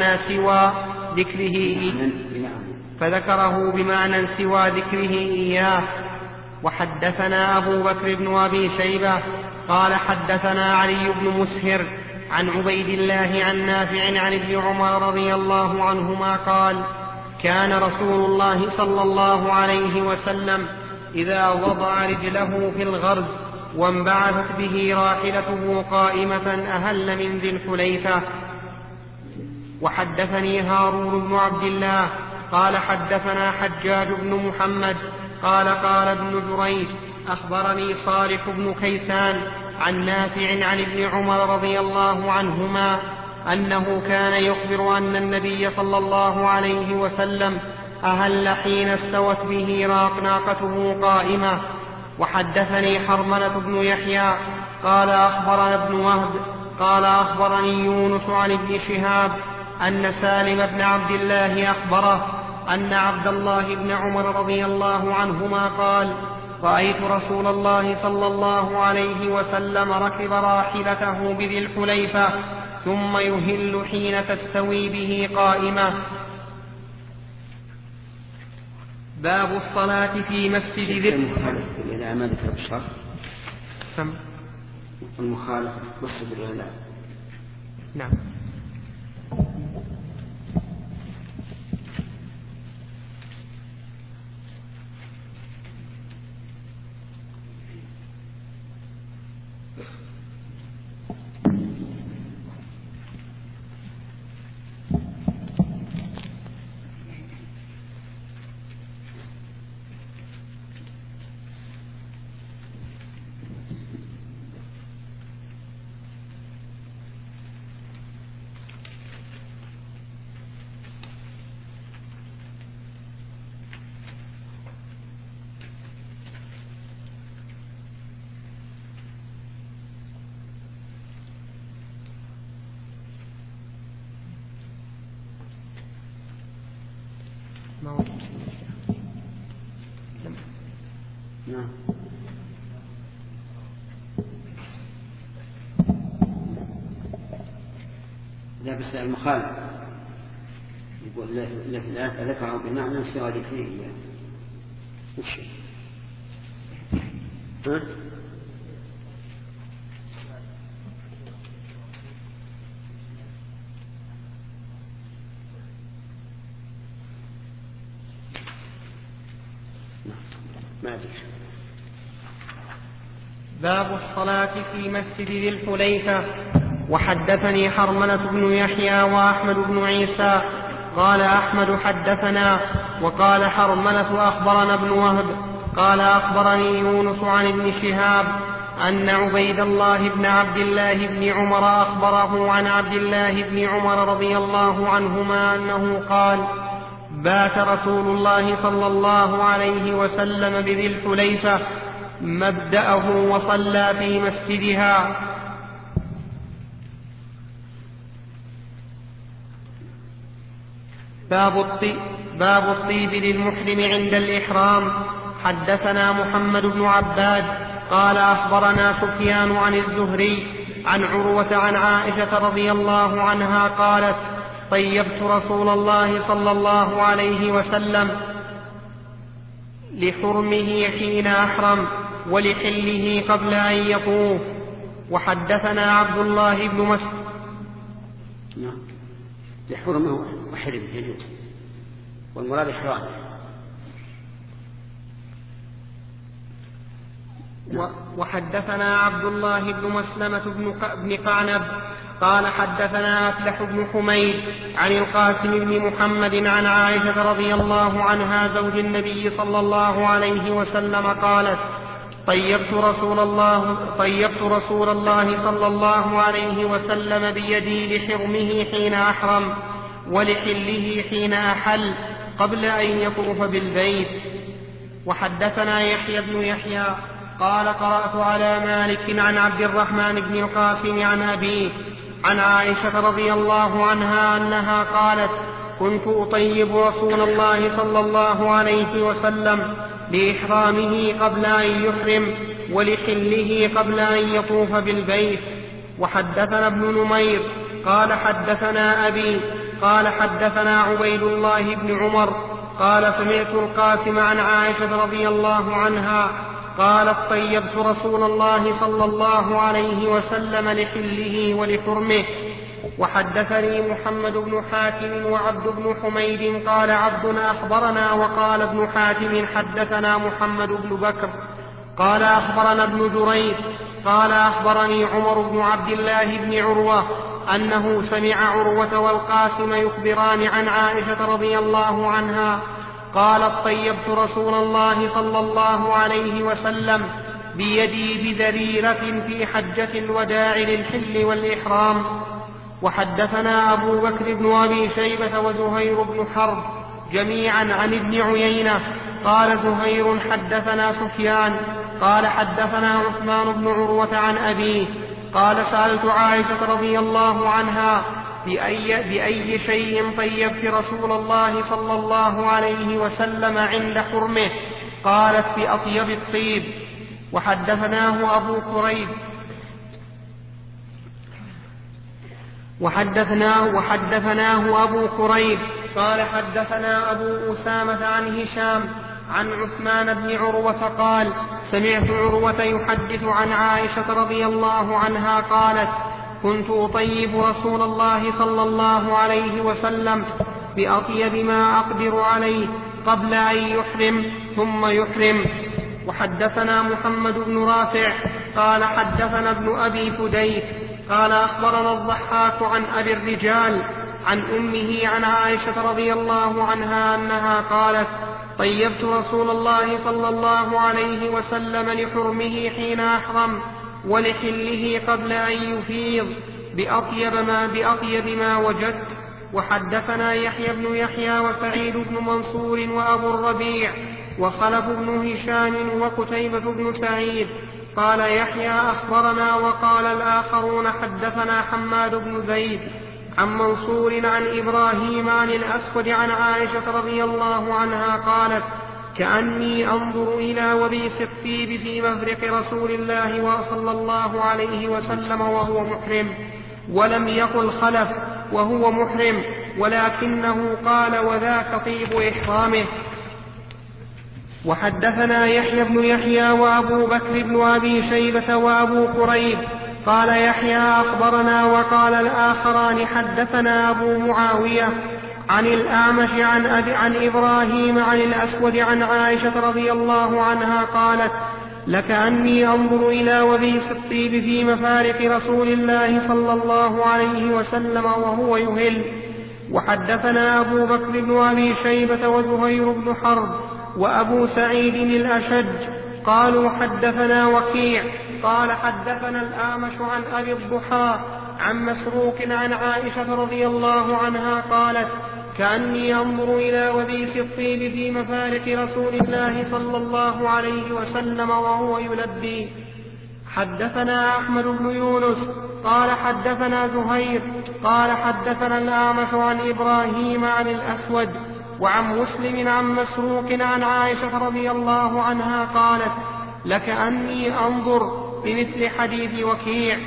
[SPEAKER 2] بمعنى سوى ذكره إياه. وحدثنا أبو بكر بن أبي شيبة قال حدثنا علي بن مسهر عن عبيد الله عن نافع عن ابن عمر رضي الله عنهما قال كان رسول الله صلى الله عليه وسلم إذا وضع رجله في الغرز وانبعثت به راحلته قائمة أهل من ذي الحليفة. وحدثني هارون بن عبد الله قال حدثنا حجاج بن محمد قال ابن جريج أخبرني صالح بن كيسان عن نافع عن ابن عمر رضي الله عنهما أنه كان يخبر أن النبي صلى الله عليه وسلم أهل حين استوت به ناقته قائمة. وحدثني حرملة بن يحيى قال أخبرنا ابن وهب قال أخبرني يونس عن ابن شهاب أن سالم بن عبد الله أخبره أن عبد الله بن عمر رضي الله عنهما قال رأيت رسول الله صلى الله عليه وسلم ركب راحلته بذي الحليفة ثم يهل حين تستوي به قائمة. باب الصلاة في مسجد ذي
[SPEAKER 1] إلى ما ذكر بالشرح المخالفة مسجد الإعلام.
[SPEAKER 2] نعم.
[SPEAKER 1] نعم. لا بس المخالف يقول لا ذكره بمعنى سوى ذكره وش ما أدري.
[SPEAKER 2] باب الصلاة في مسجد ذي الحليفة. وحدثني حرملة بن يحيى وأحمد بن عيسى قال أحمد حدثنا، وقال حرملة أخبرنا ابن وهب قال أخبرني يونس عن ابن شهاب أن عبيد الله بن عبد الله بن عمر أخبره عن عبد الله بن عمر رضي الله عنهما أنه قال: بات رسول الله صلى الله عليه وسلم بذي الحليفة مبدأه وصلى في مسجدها. باب الطيب للمحرم عند الإحرام. حدثنا محمد بن عباد قال أخبرنا سفيان عن الزهري عن عروة عن عائشة رضي الله عنها قالت: طيبت رسول الله صلى الله عليه وسلم لحرمه حين أحرم ولحله قبل أن يطوف. وحدثنا عبد الله بن مسعود
[SPEAKER 1] لحرمه وحرمه والمراد إحرامه.
[SPEAKER 2] وحدثنا عبد الله بن مسلمة بن قعنب قال حدثنا أفلح بن حميد عن القاسم بن محمد عن عائشة رضي الله عنها زوج النبي صلى الله عليه وسلم قالت: طيبت رسول الله صلى الله عليه وسلم بيدي لحرمه حين أحرم ولحله حين أحل قبل أن يطوف بالبيت. وحدثنا يحيى بن يحيى قال قرأت على مالك عن عبد الرحمن بن القاسم عن أبيه عن عائشة رضي الله عنها أنها قالت: كنت أطيب رسول الله صلى الله عليه وسلم لإحرامه قبل أن يحرم ولحله قبل أن يطوف بالبيت. وحدثنا ابن نمير قال حدثنا أبي قال حدثنا عبيد الله بن عمر قال سمعت القاسم عن عائشة رضي الله عنها قالت: طيبت رسول الله صلى الله عليه وسلم لحله ولحرمه. وحدثني محمد بن حاتم وعبد بن حميد قال عبد أخبرنا وقال ابن حاتم حدثنا محمد بن بكر قال أخبرنا ابن جريج قال أخبرني عمر بن عبد الله بن عروة أنه سمع عروة والقاسم يخبران عن عائشة رضي الله عنها قالت: طيبت رسول الله صلى الله عليه وسلم بيدي بذريرة في حجة الوداع للحل والإحرام. وحدثنا أبو بكر بن أبي شيبة وزهير بن حرب جميعا عن ابن عيينة قال زهير حدثنا سفيان قال حدثنا عثمان بن عروة عن أبيه قال: سألت عائشة رضي الله عنها: بأي شيء طيبت رسول الله صلى الله عليه وسلم عند حرمه؟ قالت: بأطيب الطيب. وحدثناه أبو كريب قال حدثنا أبو أسامة عن هشام عن عثمان بن عروة قال: سمعت عروة يحدث عن عائشة رضي الله عنها قالت: كنت أطيب رسول الله صلى الله عليه وسلم بأطيب ما أقدر عليه قبل أن يحرم ثم يحرم. وحدثنا محمد بن رافع قال حدثنا ابن أبي فديك قال أخبرنا الضحاك عن أبي الرجال عن أمه عن عائشة رضي الله عنها أنها قالت: طيبت رسول الله صلى الله عليه وسلم لحرمه حين أحرم ولحله قبل أن يفيض بأطيب ما وجدت. وحدثنا يحيى بن يحيى وسعيد بن منصور وأبو الربيع وخلف بن هشام وقتيبة بن سعيد قال يحيى أخبرنا وقال الآخرون حدثنا حماد بن زيد عن منصور عن إبراهيم عن الأسود عن عائشة رضي الله عنها قالت: كأني أنظر إلى وبيس الطيب في مفرق رسول الله صلى الله عليه وسلم وهو محرم. ولم يقل خلف وهو محرم ولكنه قال: وذاك طيب إحرامه. وحدثنا يحيى بن يحيى وأبو بكر بن أبي شيبة وأبو كريب قال يحيى أخبرنا وقال الآخران حدثنا أبو معاوية
[SPEAKER 8] عن الأعمش عن إبراهيم عن الأسود عن عائشة رضي الله عنها قالت لكأني أنظر إلى وبيس الطيب في مفارق رسول الله صلى الله عليه وسلم وهو يهل. وحدثنا أبو بكر بن أبي شيبة وزهير بن حرب وأبو سعيد الأشج قالوا حدثنا وكيع قال حدثنا الأعمش عن أبي الضحى عن مسروق عن عائشة رضي الله عنها قالت كأني أنظر إلى وبيس الطيب في مفارق رسول الله صلى الله عليه وسلم وهو يلبي. حدثنا أحمد بن يونس قال حدثنا زهير قال حدثنا الأعمش عن إبراهيم عن الأسود وعن مسلم عن مسروق عن عائشة رضي الله عنها قالت لكأني أنظر بمثل حديث وكيع.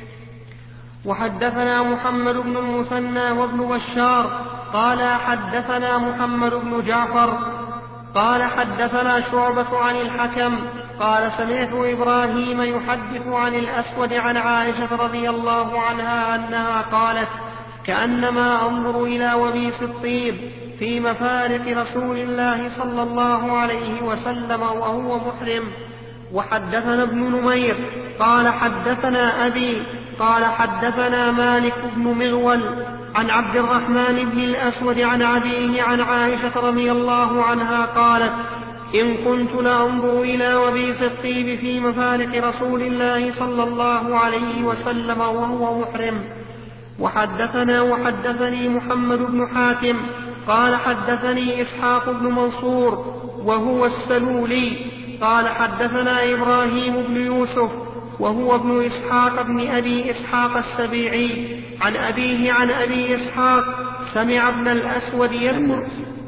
[SPEAKER 8] وحدثنا محمد بن المثنى وابن بشار قال حدثنا محمد بن جعفر قال حدثنا شعبة عن الحكم قال سمعت إبراهيم يحدث عن الأسود عن عائشة رضي الله عنها أنها قالت كأنما أنظر إلى وبيس الطيب في مفارق رسول الله صلى الله عليه وسلم وهو محرم. وحدثنا ابن نمير قال حدثنا أبي قال حدثنا مالك بن مغول عن عبد الرحمن بن الأسود عن أبيه عن عائشة رضي الله عنها قالت إن كنت لأنظر إلى وبيس الطيب في مفارق رسول الله صلى الله عليه وسلم وهو محرم. وحدثني محمد بن حاتم قال حدثني إسحاق بن منصور وهو السلولي قال حدثنا إبراهيم بن يوسف وهو ابن إسحاق بن أبي إسحاق السبيعي عن أبيه عن أبي إسحاق سمع ابن الأسود يذكر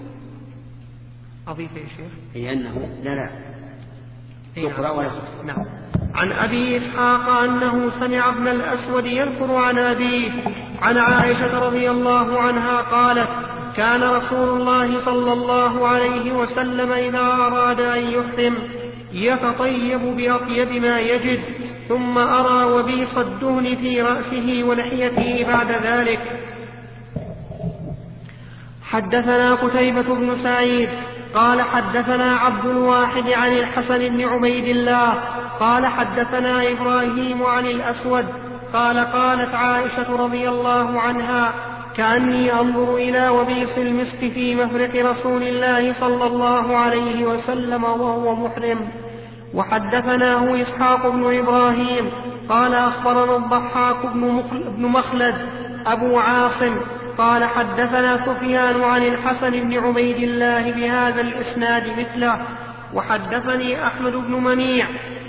[SPEAKER 2] أضيف يا شيخ
[SPEAKER 1] هي أنه لا يقرأ ولا
[SPEAKER 2] نعم.
[SPEAKER 8] عن أبي إسحاق أنه سمع ابن الأسود يذكر عن أبيه عن عائشة رضي الله عنها قالت كان رسول الله صلى الله عليه وسلم إذا أراد أن يحرم يتطيب بأطيب ما يجد ثم أرى وبيص الدهن في رأسه ولحيته بعد ذلك. حدثنا قتيبة بن سعيد قال حدثنا عبد الواحد عن الحسن بن عبيد الله قال حدثنا إبراهيم عن الأسود قال قالت عائشة رضي الله عنها كأني أنظر إلى وبيص المسك في مفرق رسول الله صلى الله عليه وسلم وهو محرم. وحدثناه إسحاق بن إبراهيم قال أخبرنا الضحاك بن مخلد أبو عاصم قال حدثنا سفيان عن الحسن بن عبيد الله بهذا الإسناد مثله. وحدثني أحمد بن منيع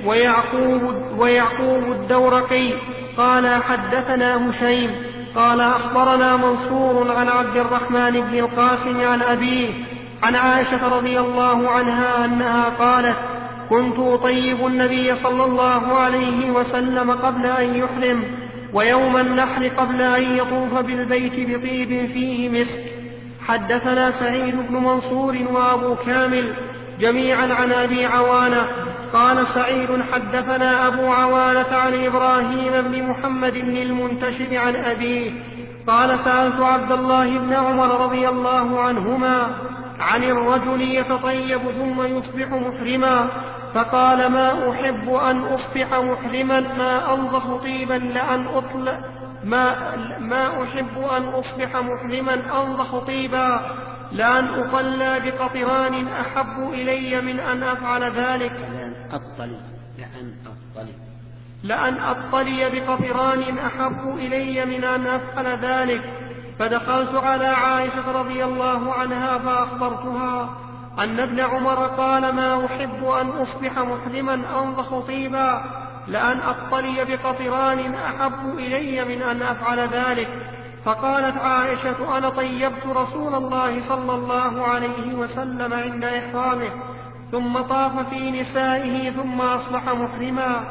[SPEAKER 8] ويعقوب الدورقي قال حدثنا هشيم قال أخبرنا منصور عن عبد الرحمن بن القاسم عن أبيه عن عائشة رضي الله عنها أنها قالت كنت أطيب النبي صلى الله عليه وسلم قبل أن يحرم ويوم النحر قبل أن يطوف بالبيت بطيب فيه مسك. حدثنا سعيد بن منصور وأبو كامل جميعا عن أبي عوانة قال سعيد حدثنا أبو عوانة عن إبراهيم بن محمد بن المنتشر عن أبيه قال سألت عبد الله بن عمر رضي الله عنهما عن الرجل يتطيب ثم يصبح محرما فقال ما أحب أن أصبح محرما ما أنظف طيبا لأن أطلق ما أحب أن أصبح محرما أنظف طيبا لأن أطلى بقطران أحب إلي من أن أفعل ذلك لأن أطلي بقطران أحب إلي من أن أفعل ذلك. فدخلت على عائشة رضي الله عنها فأخبرتها أن ابن عمر قال ما أحب أن أصبح محرما أنظف طيبا لأن أطلي بقطران أحب إلي من أن أفعل ذلك. فقالت عائشة أنا طيبت رسول الله صلى الله عليه وسلم عند إحرامه ثم طاف في نسائه ثم أصبح محرما.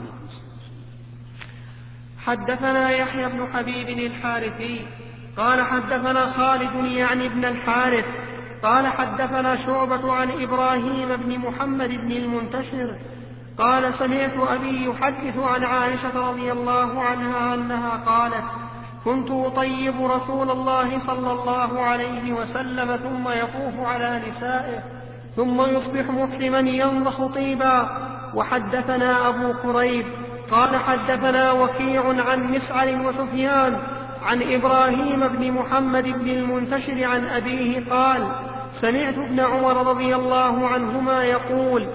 [SPEAKER 8] حدثنا يحيى بن حبيب الحارثي قال حدثنا خالد يعني ابن الحارث قال حدثنا شعبة عن إبراهيم بن محمد بن المنتشر قال سمعت أبي يحدث عن عائشة رضي الله عنها أنها قالت كنت أطيب رسول الله صلى الله عليه وسلم ثم يطوف على نسائه ثم يصبح محرما ينضح طيبا. وحدثنا أبو كريب قال حدثنا وكيع عن مسعر وسفيان عن إبراهيم بن محمد بن المنتشر عن أبيه قال سمعت ابن عمر رضي الله عنهما يقول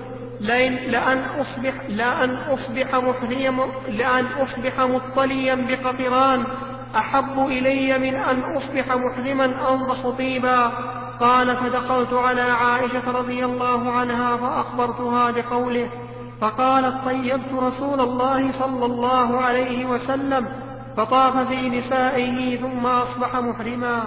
[SPEAKER 8] لأن أصبح مطليا بقطران أحب إلي من أن أصبح محرما أنضح طيبا. قال فدخلت على عائشة رضي الله عنها فأخبرتها بقوله فقالت طيبت رسول الله صلى الله عليه وسلم فطاف في نسائه ثم أصبح محرما.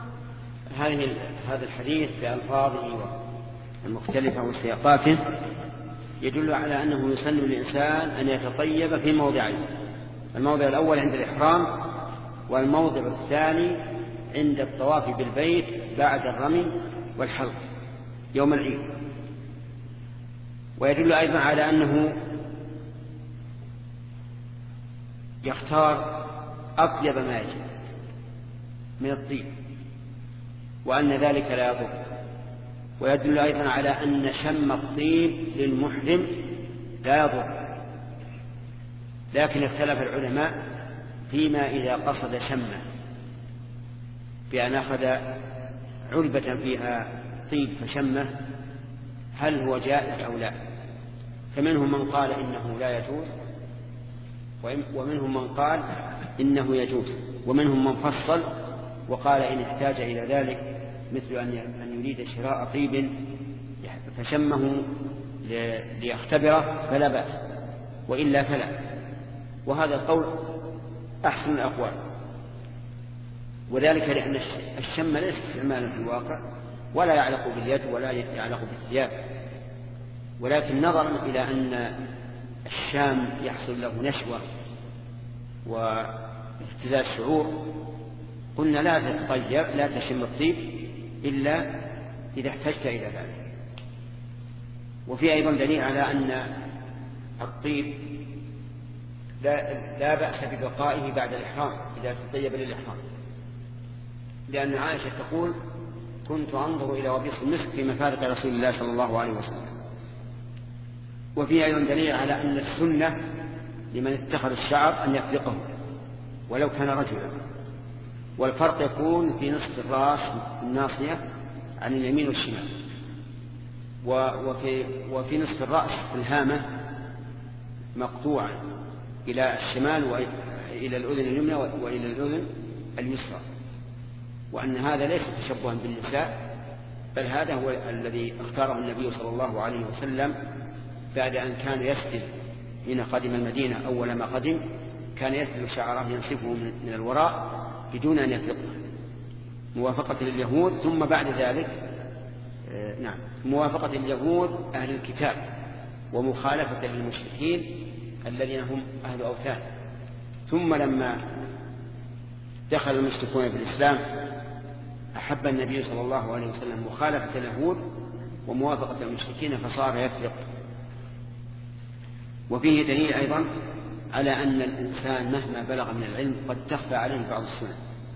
[SPEAKER 1] هذا الحديث بألفاظه المختلفة وسياقاته يدل على أنه يسن للإنسان أن يتطيب في موضعين: الموضع الأول عند الإحرام، والموضع الثاني عند الطواف بالبيت بعد الرمي والحلق يوم العيد. ويدل أيضا على أنه يختار أطيب ما يجب من الطيب وأن ذلك لا يضر. ويدل أيضا على أن شم الطيب للمحرم لا يضر، لكن اختلف العلماء فيما إذا قصد شمه بأن أخذ علبة فيها طيب فشمه هل هو جائز أو لا. فمنهم من قال إنه لا يجوز، ومنهم من قال إنه يجوز، ومنهم من فصل وقال إن احتاج إلى ذلك مثل أن يريد شراء طيب فشمه ليختبره فلا بأس، وإلا فلا. وهذا القول أحسن الأقوال، وذلك لأن الشم ليس استعمالا في الواقع ولا يعلق باليد ولا يعلق بالثياب، ولكن نظرا إلى أن الشام يحصل له نشوة واهتزاز شعور قلنا لا تتطيب لا تشم الطيب إلا إذا احتجت إلى ذلك. وفي أيضا دليل على أن الطيب لا بأس ببقائه بعد الإحرام إذا تطيب للإحرام، لأن عائشة تقول كنت أنظر إلى وبيص المسك في مفارق رسول الله صلى الله عليه وسلم. وفي أيضا دليل على أن السنة لمن اتخذ الشعر أن يفرقه ولو كان رجلا، والفرق يكون في نصف الرأس الناصية عن اليمين والشمال، وفي نصف الرأس الهامة مقطوعا إلى الشمال وإلى الأذن اليمنى وإلى الأذن اليسرى، وأن هذا ليس تشبها بالنساء، بل هذا هو الذي اختاره النبي صلى الله عليه وسلم بعد أن كان يسدل حين قدم المدينة. أول ما قدم كان يسدل شعره ينسفه من الوراء بدون أن يفرقه موافقة لليهود، ثم بعد ذلك موافقة اليهود أهل الكتاب ومخالفة للمشركين الذين هم أهل أوثان. ثم لما دخل المشركون في الإسلام أحب النبي صلى الله عليه وسلم مخالفة اليهود وموافقة المشركين فصار يفرق. وفيه دليل أيضا على أن الإنسان مهما بلغ من العلم قد تخفى عليه بعض السنن،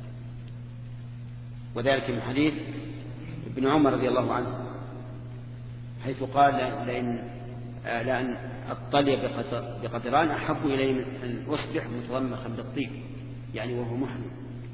[SPEAKER 1] وذلك من حديث ابن عمر رضي الله عنه حيث قال لأن أطلي بقطران أحب إلي من أن أصبح متضمخا بالطيب، يعني وهو محرم.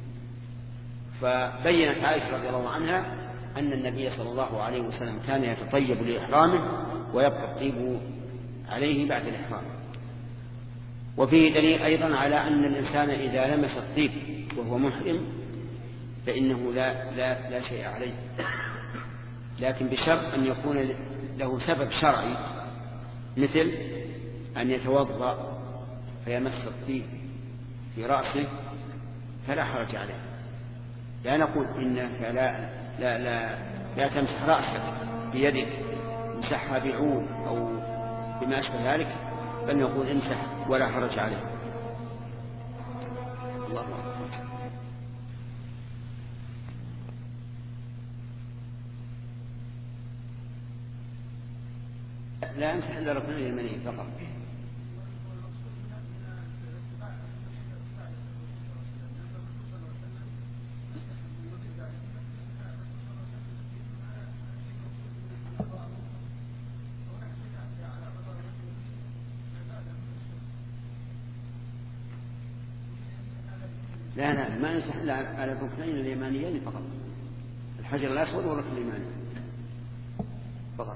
[SPEAKER 1] فبينت عائشة رضي الله عنها أن النبي صلى الله عليه وسلم كان يتطيب لإحرامه ويبقى الطيب عليه بعد الإحرام. وفيه دليل أيضا على أن الإنسان إذا لمس الطيب وهو محرم فإنه لا شيء عليه، لكن بشرط أن يكون له سبب شرعي، مثل أن يتوضأ فيمس الطيب في رأسه فلا حرج عليه. لا نقول إنك لا تمسح رأسك بيدك، امسحها بعود أو بما أشبه ذلك، بل نقول امسح ولا حرج عليه. الله أكبر. لا امسح إلا ركن اليمني فقط. لا ما يصح إلا على الركنين اليمانيين فقط، الحجر الأسود والركن اليماني فقط.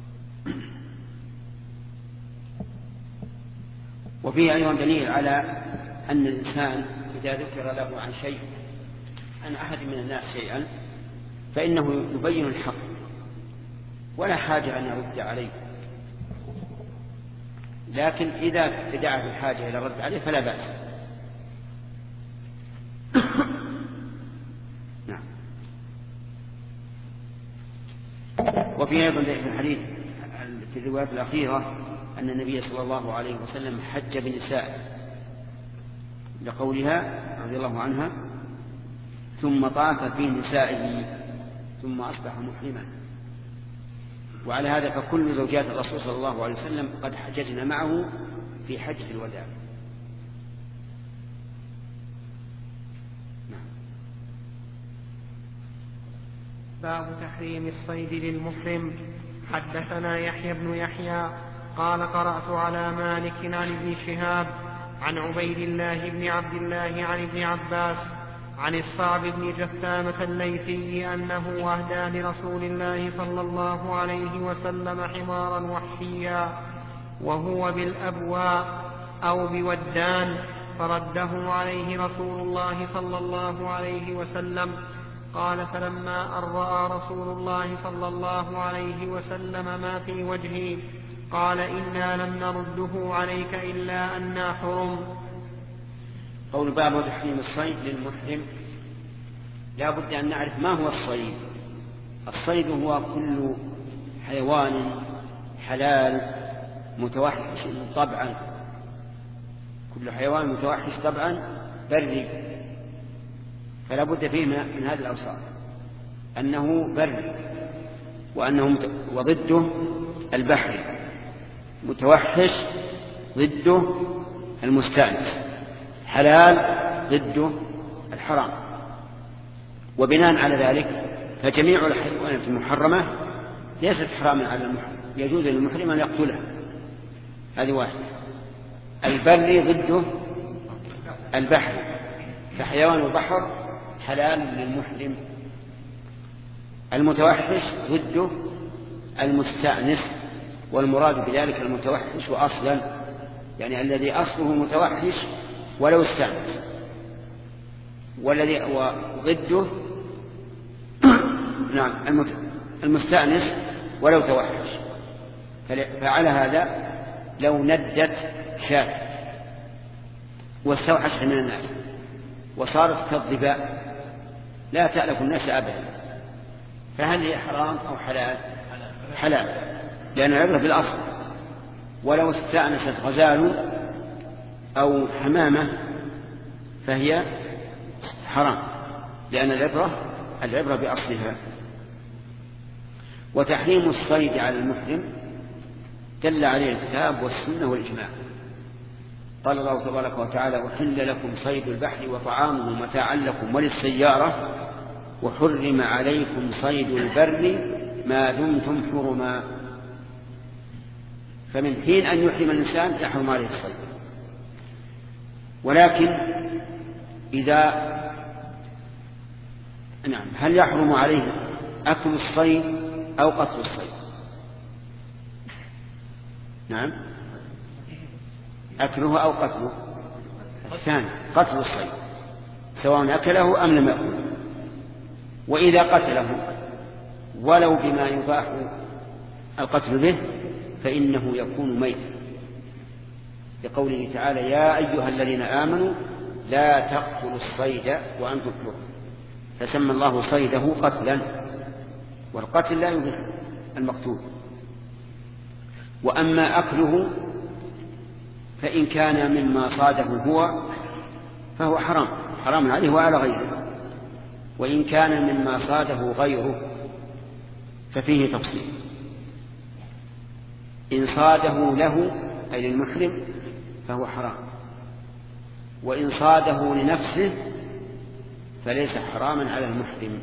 [SPEAKER 1] وفيه أيضا دليل على أن الإنسان إذا ذكر له عن شيء عن أحد من الناس شيئا فإنه يبين الحق ولا حاجة أن يرد عليه، لكن إذا دعت الحاجة إلى الرد عليه فلا بأس. نعم. وفي أيضا في الحديث في الرواية الأخيرة أن النبي صلى الله عليه وسلم حج بنسائه لقولها رضي الله عنها ثم طاف في نسائه ثم أصبح محرما. وعلى هذا فكل زوجات الرسول صلى الله عليه وسلم قد حججنا معه في حجة الوداع.
[SPEAKER 8] باب تحريم الصيد للمحرم. حدثنا يحيى بن يحيى قال قرأت على مالك عن ابن شهاب عن عبيد الله بن عبد الله عن ابن عباس عن الصعب بن جثامة الليثي أنه أهدى لرسول الله صلى الله عليه وسلم حمارا وحشيا وهو بالأبواء أو بودان فرده عليه رسول الله صلى الله عليه وسلم. قال فلما أن رأى رسول الله صلى الله عليه وسلم ما في وجهي قال إنا لم نرده عليك إلا أنا حرم.
[SPEAKER 1] قول باب تحريم الصيد للمحرم. لا بد أن نعرف ما هو الصيد. الصيد هو كل حيوان حلال متوحش طبعا، كل حيوان متوحش طبعا بري، فلا بد فيه من هذه الأوصاف أنه بري وضده البحري، متوحش ضده المستأنس، حلال ضده الحرام. وبناء على ذلك فجميع الحيوانات المحرمة ليست حراما على المحرم، يجوز للمحرم أن يقتلها. هذه واحد. البري ضده البحري، فحيوان البحر حلال للمحرم. المتوحش ضده المستأنس، والمراد بذلك المتوحش أصلا، يعني الذي أصله متوحش ولو استأنس، والذي وضده نعم المستأنس ولو توحش. فعلى هذا لو ندت شاة واستوحشت من الناس وصارت كالظباء لا تألف الناس أبدا، فهل هي حرام أو حلال؟ حلال، لأن العبرة بالأصل. ولو استأنست غزال أو حمامة فهي حرام، لأن العبرة بأصلها. وتحريم الصيد على المحرم دل عليه الكتاب والسنة والإجماع. قال الله تبارك وتعالى وحل لكم صيد البحر وطعامه متاعا لكم وللسيارة وحرم عليكم صيد البر ما دمتم حرما. فمن حين أن يحرم الإنسان يحرم عليه الصيد. ولكن إذا نعم هل يحرم عليه أكل الصيد أو قتل الصيد؟ نعم أكله أو قتله. الثاني قتل الصيد سواء أكله أم لم يأكله. وإذا قتله ولو بما يباح القتل به فإنه يكون ميتا، لقوله تعالى يا أيها الذين آمنوا لا تقتلوا الصيد وأنتم حرم، فسمى الله صيده قتلا، والقتل لا يبيح المقتول. وأما أكله فإن كان مما صاده هو فهو حرام عليه وعلى غيره، وإن كان مما صاده غيره ففيه تفصيل. إن صاده له أي للمحرم فهو حرام، وإن صاده لنفسه فليس حراما على المحرم،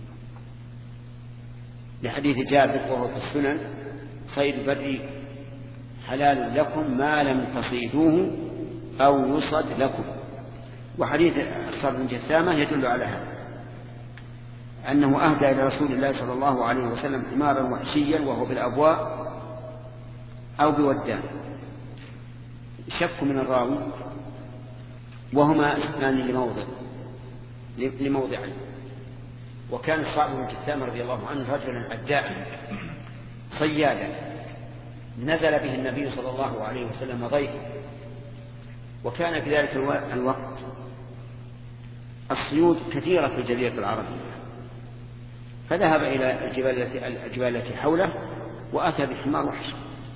[SPEAKER 1] لحديث جابر وهو في السنن صيد البر حلال لكم ما لم تصيدوه أو يصد لكم وحديث الصعب بن جثامة يدل على هذا، أنه أهدى إلى رسول الله صلى الله عليه وسلم حمارا وحشيا وهو بالأبواء أو بودان، شك من الراوي، وهما اسمان لموضعين. وكان الصعب بن جثامة رضي الله عنه رجلا عداء صيادا، نزل به النبي صلى الله عليه وسلم ضيفا، وكان في ذلك الوقت الصيود كثيرة في الجزيرة العربية، فذهب إلى الجبال التي حوله وأتى بحمار وحش،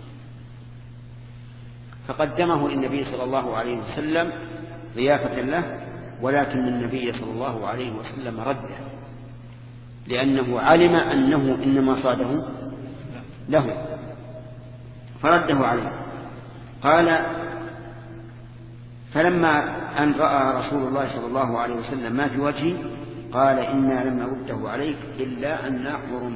[SPEAKER 1] فقدمه للنبي صلى الله عليه وسلم ضيافة له، ولكن النبي صلى الله عليه وسلم رده، لأنه علم أنه إنما صاده له فرده عليه. قال: فلما أن رأى رسول الله صلى الله عليه وسلم ما في وجهي قال: إنا لم نرده عليك إلا أن حرم.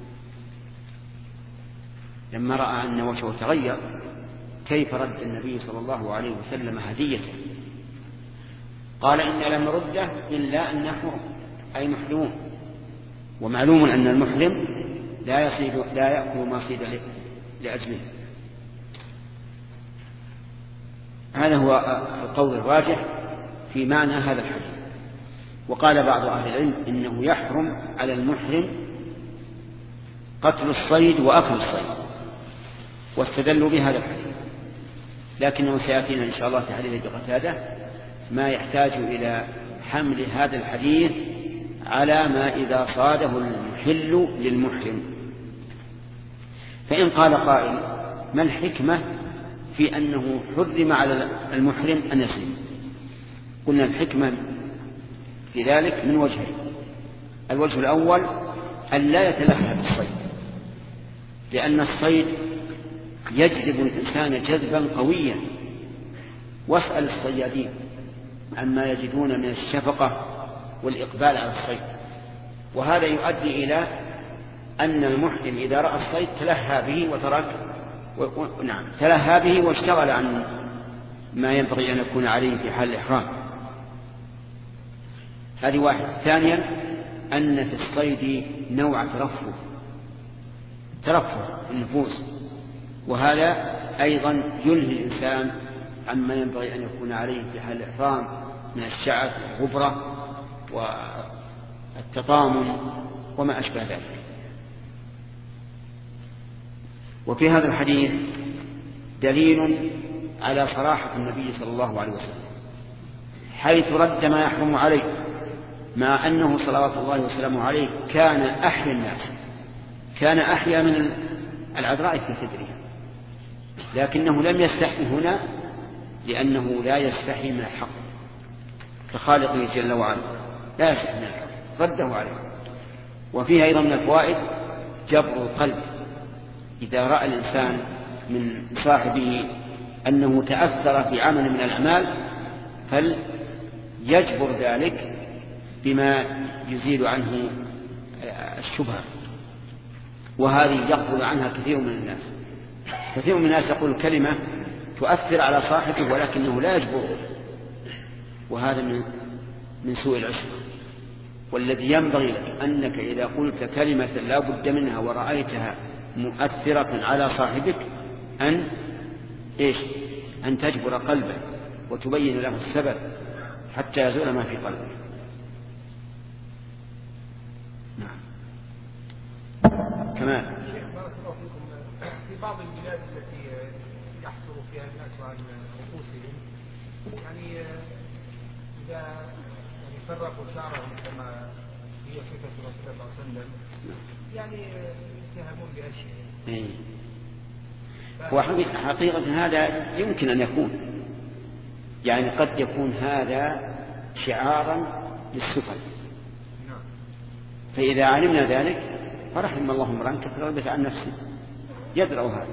[SPEAKER 1] لما رأى أن وجهه تغير كيف رد النبي صلى الله عليه وسلم هديته؟ قال: إنا لم نرده إلا أن حرم، أي محرمون، ومعلوم أن المحرم لا يأكل ما صيد لأجله. هذا هو القول الراجح في معنى هذا الحديث. وقال بعض أهل العلم إنه يحرم على المحرم قتل الصيد وأكل الصيد، واستدلوا بهذا الحديث، لكنه سيأتينا إن شاء الله في حديث قتادة ما يحتاج إلى حمل هذا الحديث على ما إذا صاده المحل للمحرم. فإن قال قائل: ما الحكمة في أنه حرم على المحرم أن يصيد؟ قلنا الحكمة في ذلك من وجهين: الوجه الأول أن لا يتلهى بالصيد، لأن الصيد يجذب الإنسان جذبا قويا، واسأل الصيادين عما يجدون من الشفقة والإقبال على الصيد، وهذا يؤدي إلى أن المحرم إذا رأى الصيد تلهى به تلهى به واشتغل عن ما ينبغي أن يكون عليه في حال الإحرام. هذه واحدة. ثانيا أن في الصيد نوع ترفه النفوس، وهذا أيضا يلهي الإنسان عما ينبغي أن يكون عليه في حال الإحرام من الشعث والغبرة والتطامن وما أشبه ذلك. وفي هذا الحديث دليل على صراحة النبي صلى الله عليه وسلم، حيث رد ما يحرم عليه، مع أنه صلوات الله وسلامه عليه كان أحيا الناس، كان أحيا من العذراء في خدرها، لكنه لم يستحي هنا لأنه لا يستحي من الحق كخالقه جل وعلا، لا يستحي من الحق، رده عليه. وفيها أيضا من الفوائد جبر القلب، إذا رأى الإنسان من صاحبه أنه تأثر في عمل من الأعمال فليجبر ذلك بما يزيل عنه الشبهة، وهذه يقبل عنها كثير من الناس. كثير من الناس يقول كلمة تؤثر على صاحبه ولكنه لا يجبره، وهذا من سوء العشرة. والذي ينبغي لك أنك إذا قلت كلمة لا بد منها ورأيتها مؤثرة على صاحبك أن تجبر قلبه وتبين له السبب حتى يزول ما في قلبه. نعم. كمان
[SPEAKER 6] بارك الله فيكم، في بعض البلاد التي يحصل فيها الناس عن رؤوسهم، يعني إذا فرقوا شعرهم كما هي صفة رسول الله صلى الله عليه وسلم، يعني يتهمون بأشياء.
[SPEAKER 1] وحقيقة هذا يمكن أن يكون، يعني قد يكون هذا شعارا للسفل، فإذا علمنا ذلك فرحم الله امرأ كثر البث عن نفسه يدرأ هذا.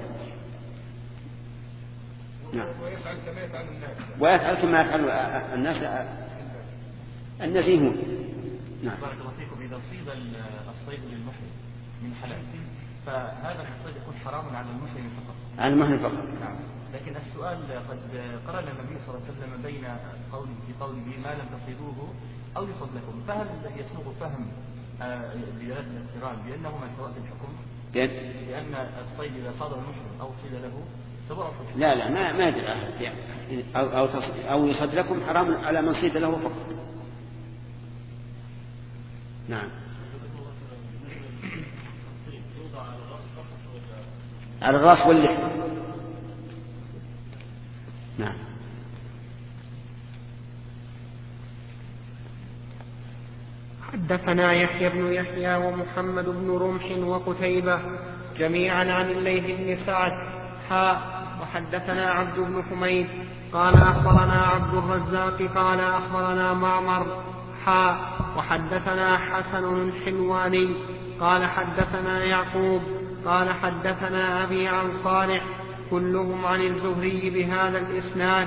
[SPEAKER 1] نعم. ويفعل كما يفعل الناس النزيهون. نعم.
[SPEAKER 3] بارك الله فيكم. إذا صيد الصيد للمحرم من حلال فهذا الصيد يكون حرام على المحرم فقط.
[SPEAKER 1] على المحرم فقط.
[SPEAKER 3] نعم.
[SPEAKER 7] لكن السؤال قد قرن النبي صلى الله عليه وسلم بين قوله ما لم تصيدوه أو يصد لكم، فهل يسوغ فهم بدلالة الاقتران بأنهما سواء في الحكم؟ لأن الصيد إذا صاد المشرك أو صيد له سواء في الحكم.
[SPEAKER 1] لا ما يدري أو يصد لكم حرام على من صيد له فقط. نعم. على الرأس واللحم. نعم.
[SPEAKER 8] حدثنا يحيى بن يحيى ومحمد بن رمح وقتيبة جميعا عن الليث بن سعد وحدثنا عبد بن حميد قال أخبرنا عبد الرزاق قال أخبرنا معمر وحدثنا حسن الحلواني قال حدثنا يعقوب قال حدثنا أبي عن صالح كلهم عن الزهري بهذا الإسناد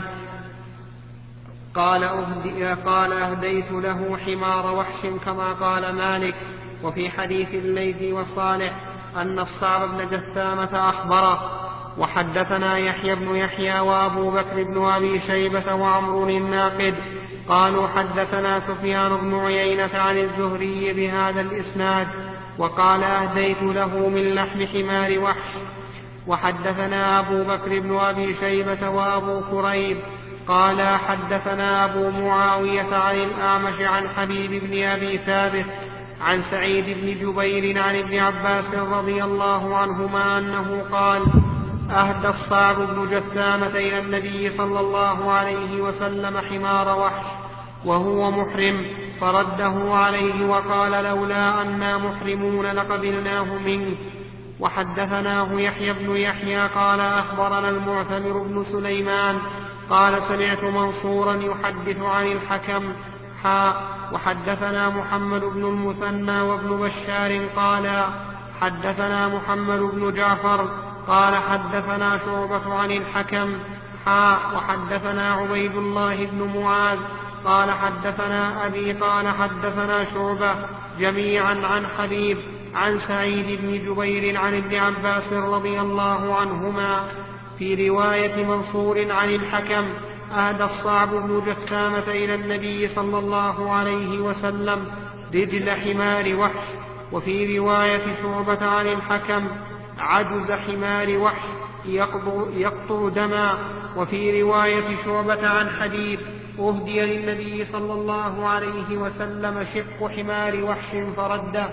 [SPEAKER 8] قال أهديت له حمار وحش كما قال مالك. وفي حديث الليث وصالح أن الصعب بن جثامة أخبره. وحدثنا يحيى بن يحيى وأبو بكر بن أبي شيبة وعمر الناقد قالوا حدثنا سفيان بن عيينة عن الزهري بهذا الإسناد وقال أهديت له من لحم حمار وحش. وحدثنا أبو بكر بن أبي شيبة وأبو كريب قال حدثنا أبو معاوية عن الأعمش عن حبيب بن أبي ثابت عن سعيد بن جبير عن ابن عباس رضي الله عنهما أنه قال أهدى الصعب بن جثامة إلى النبي صلى الله عليه وسلم حمار وحش وهو محرم فرده عليه وقال لولا أنا محرمون لقبلناه منك. وحدثناه يحيى بن يحيى قال أخبرنا المعتمر بن سليمان قال سمعت منصورا يحدث عن الحكم وحدثنا محمد بن المثنى وابن بشار قال حدثنا محمد بن جعفر قال حدثنا شعبة عن الحكم وحدثنا عبيد الله بن معاذ قال حدثنا أبي قال حدثنا شعبة جميعا عن حبيب عن سعيد بن جبير عن ابن عباس رضي الله عنهما. في رواية منصور عن الحكم أهدى الصعب بن جثامة إلى النبي صلى الله عليه وسلم رجل حمار وحش. وفي رواية شعبة عن الحكم عجز حمار وحش يقطر دما. وفي رواية شعبة عن حبيب أهدي للنبي صلى الله عليه وسلم شق حمار وحش فرده.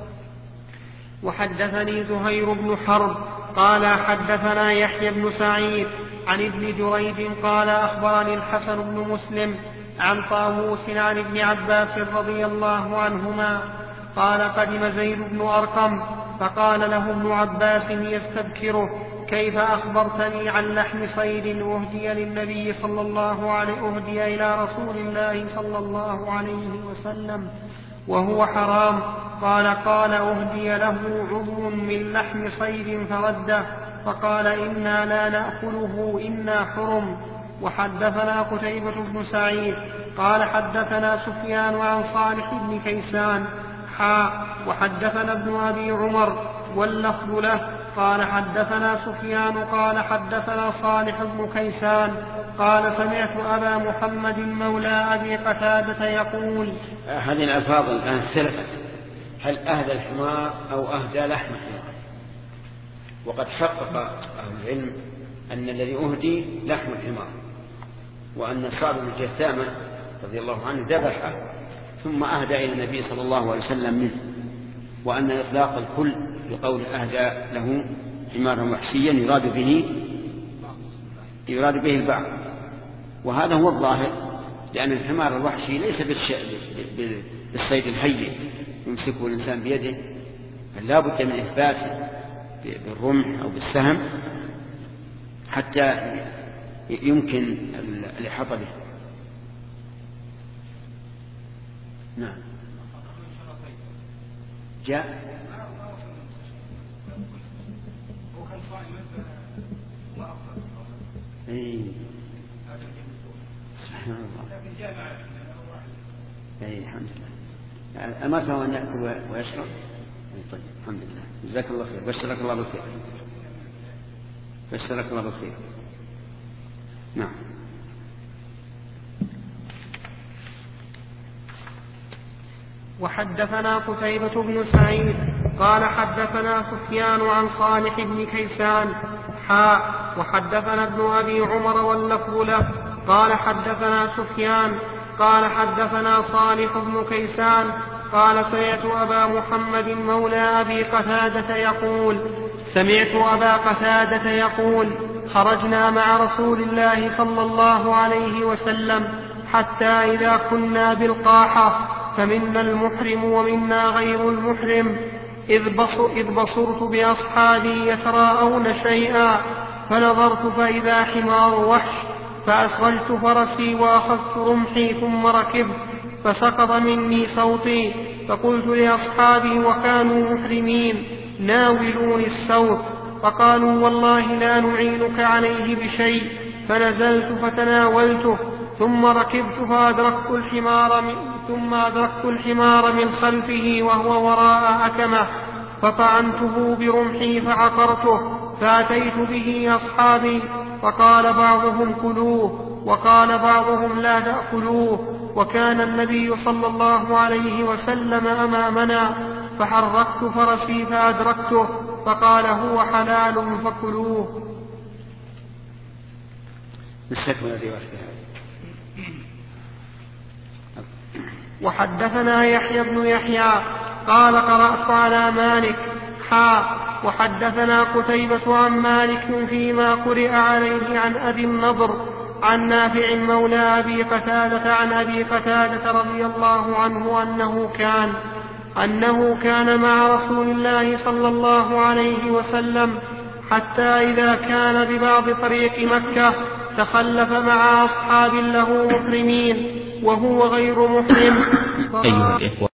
[SPEAKER 8] وحدثني زهير بن حرب قال حدثنا يحيى بن سعيد عن ابن جريج قال أخبرني الحسن بن مسلم عن طاووس عن ابن عباس رضي الله عنهما قال قدم زيد بن أرقم فقال له ابن عباس يستذكره كيف أخبرتني عن لحم صيد أهدي للنبي صلى الله عليه أهدي إلى رسول الله صلى الله عليه وسلم وهو حرام قال أهدي له عضو من لحم صيد فرده فقال إنا لا نأكله إنا حرم. وحدثنا قتيبة بن سعيد قال حدثنا سفيان عن صالح بن كيسان وحدثنا ابن أبي عمر واللفظ له قال حدثنا سفيان قال حدثنا صالح بن كيسان قال سمعت أبا محمد مولى أبي قتادة يقول.
[SPEAKER 1] هذه الألفاظ الآن سلفت هل أهدى الحمار أو أهدى لحم حمار. وقد حقق أهل العلم أن الذي أهدي لحم الحمار وأن صعب بن جثامة رضي الله عنه ذبحه ثم أهدى إلى النبي صلى الله عليه وسلم منه وأن إطلاق الكل في قول أهدى له حمارا وحشيا يراد به البعض. وهذا هو الظاهر لأن الحمار الوحشي ليس بالصيد الهين يمسكه الإنسان بيده بل لا بد من إثباته بالرمح أو بالسهم حتى يمكن الإحاطة به. نعم جاء سبحان الله الحمد لله أمرته أن يأكل ويشرب. طيب الحمد لله جزاك الله خير بشرك الله بالخير. نعم.
[SPEAKER 8] وحدثنا قتيبة بن سعيد قال حدثنا سفيان عن صالح بن كيسان وحدثنا ابن أبي عمر واللفظ له قال حدثنا سفيان قال حدثنا صالح بن كيسان قال سمعت أبا محمد مولى أبي قتادة يقول خرجنا مع رسول الله صلى الله عليه وسلم حتى إذا كنا بالقاحة فمنا المحرم ومنا غير المحرم إذ بصرت بأصحابي يتراءون شيئا فنظرت فإذا حمار وحش فأسرجت فرسي وأخذت رمحي ثم ركبت فسقط مني صوتي فقلت لأصحابي وكانوا محرمين ناولوني السوط فقالوا والله لا نعينك عليه بشيء فنزلت فتناولته ثم ركبت فأدركت الحمار من خلفه وهو وراء أكمه فطعنته برمحي فعقرته فأتيت به أصحابي فقال بعضهم كلوه وقال بعضهم لا تأكلوه وكان النبي صلى الله عليه وسلم أمامنا فحركت فرسي فأدركته فقال هو حلال فكلوه. وحدثنا يحيى بن يحيى قال قرأت على مالك وحدثنا قتيبة عن مالك فيما قرئ عليه عن أبي النضر عن نافع مولى أبي قتادة عن أبي قتادة رضي الله عنه أنه كان مع رسول الله صلى الله عليه وسلم حتى إذا كان ببعض طريق مكة تخلف مع أصحاب له محرمين وهو غير محرم.
[SPEAKER 9] أيها الإخوة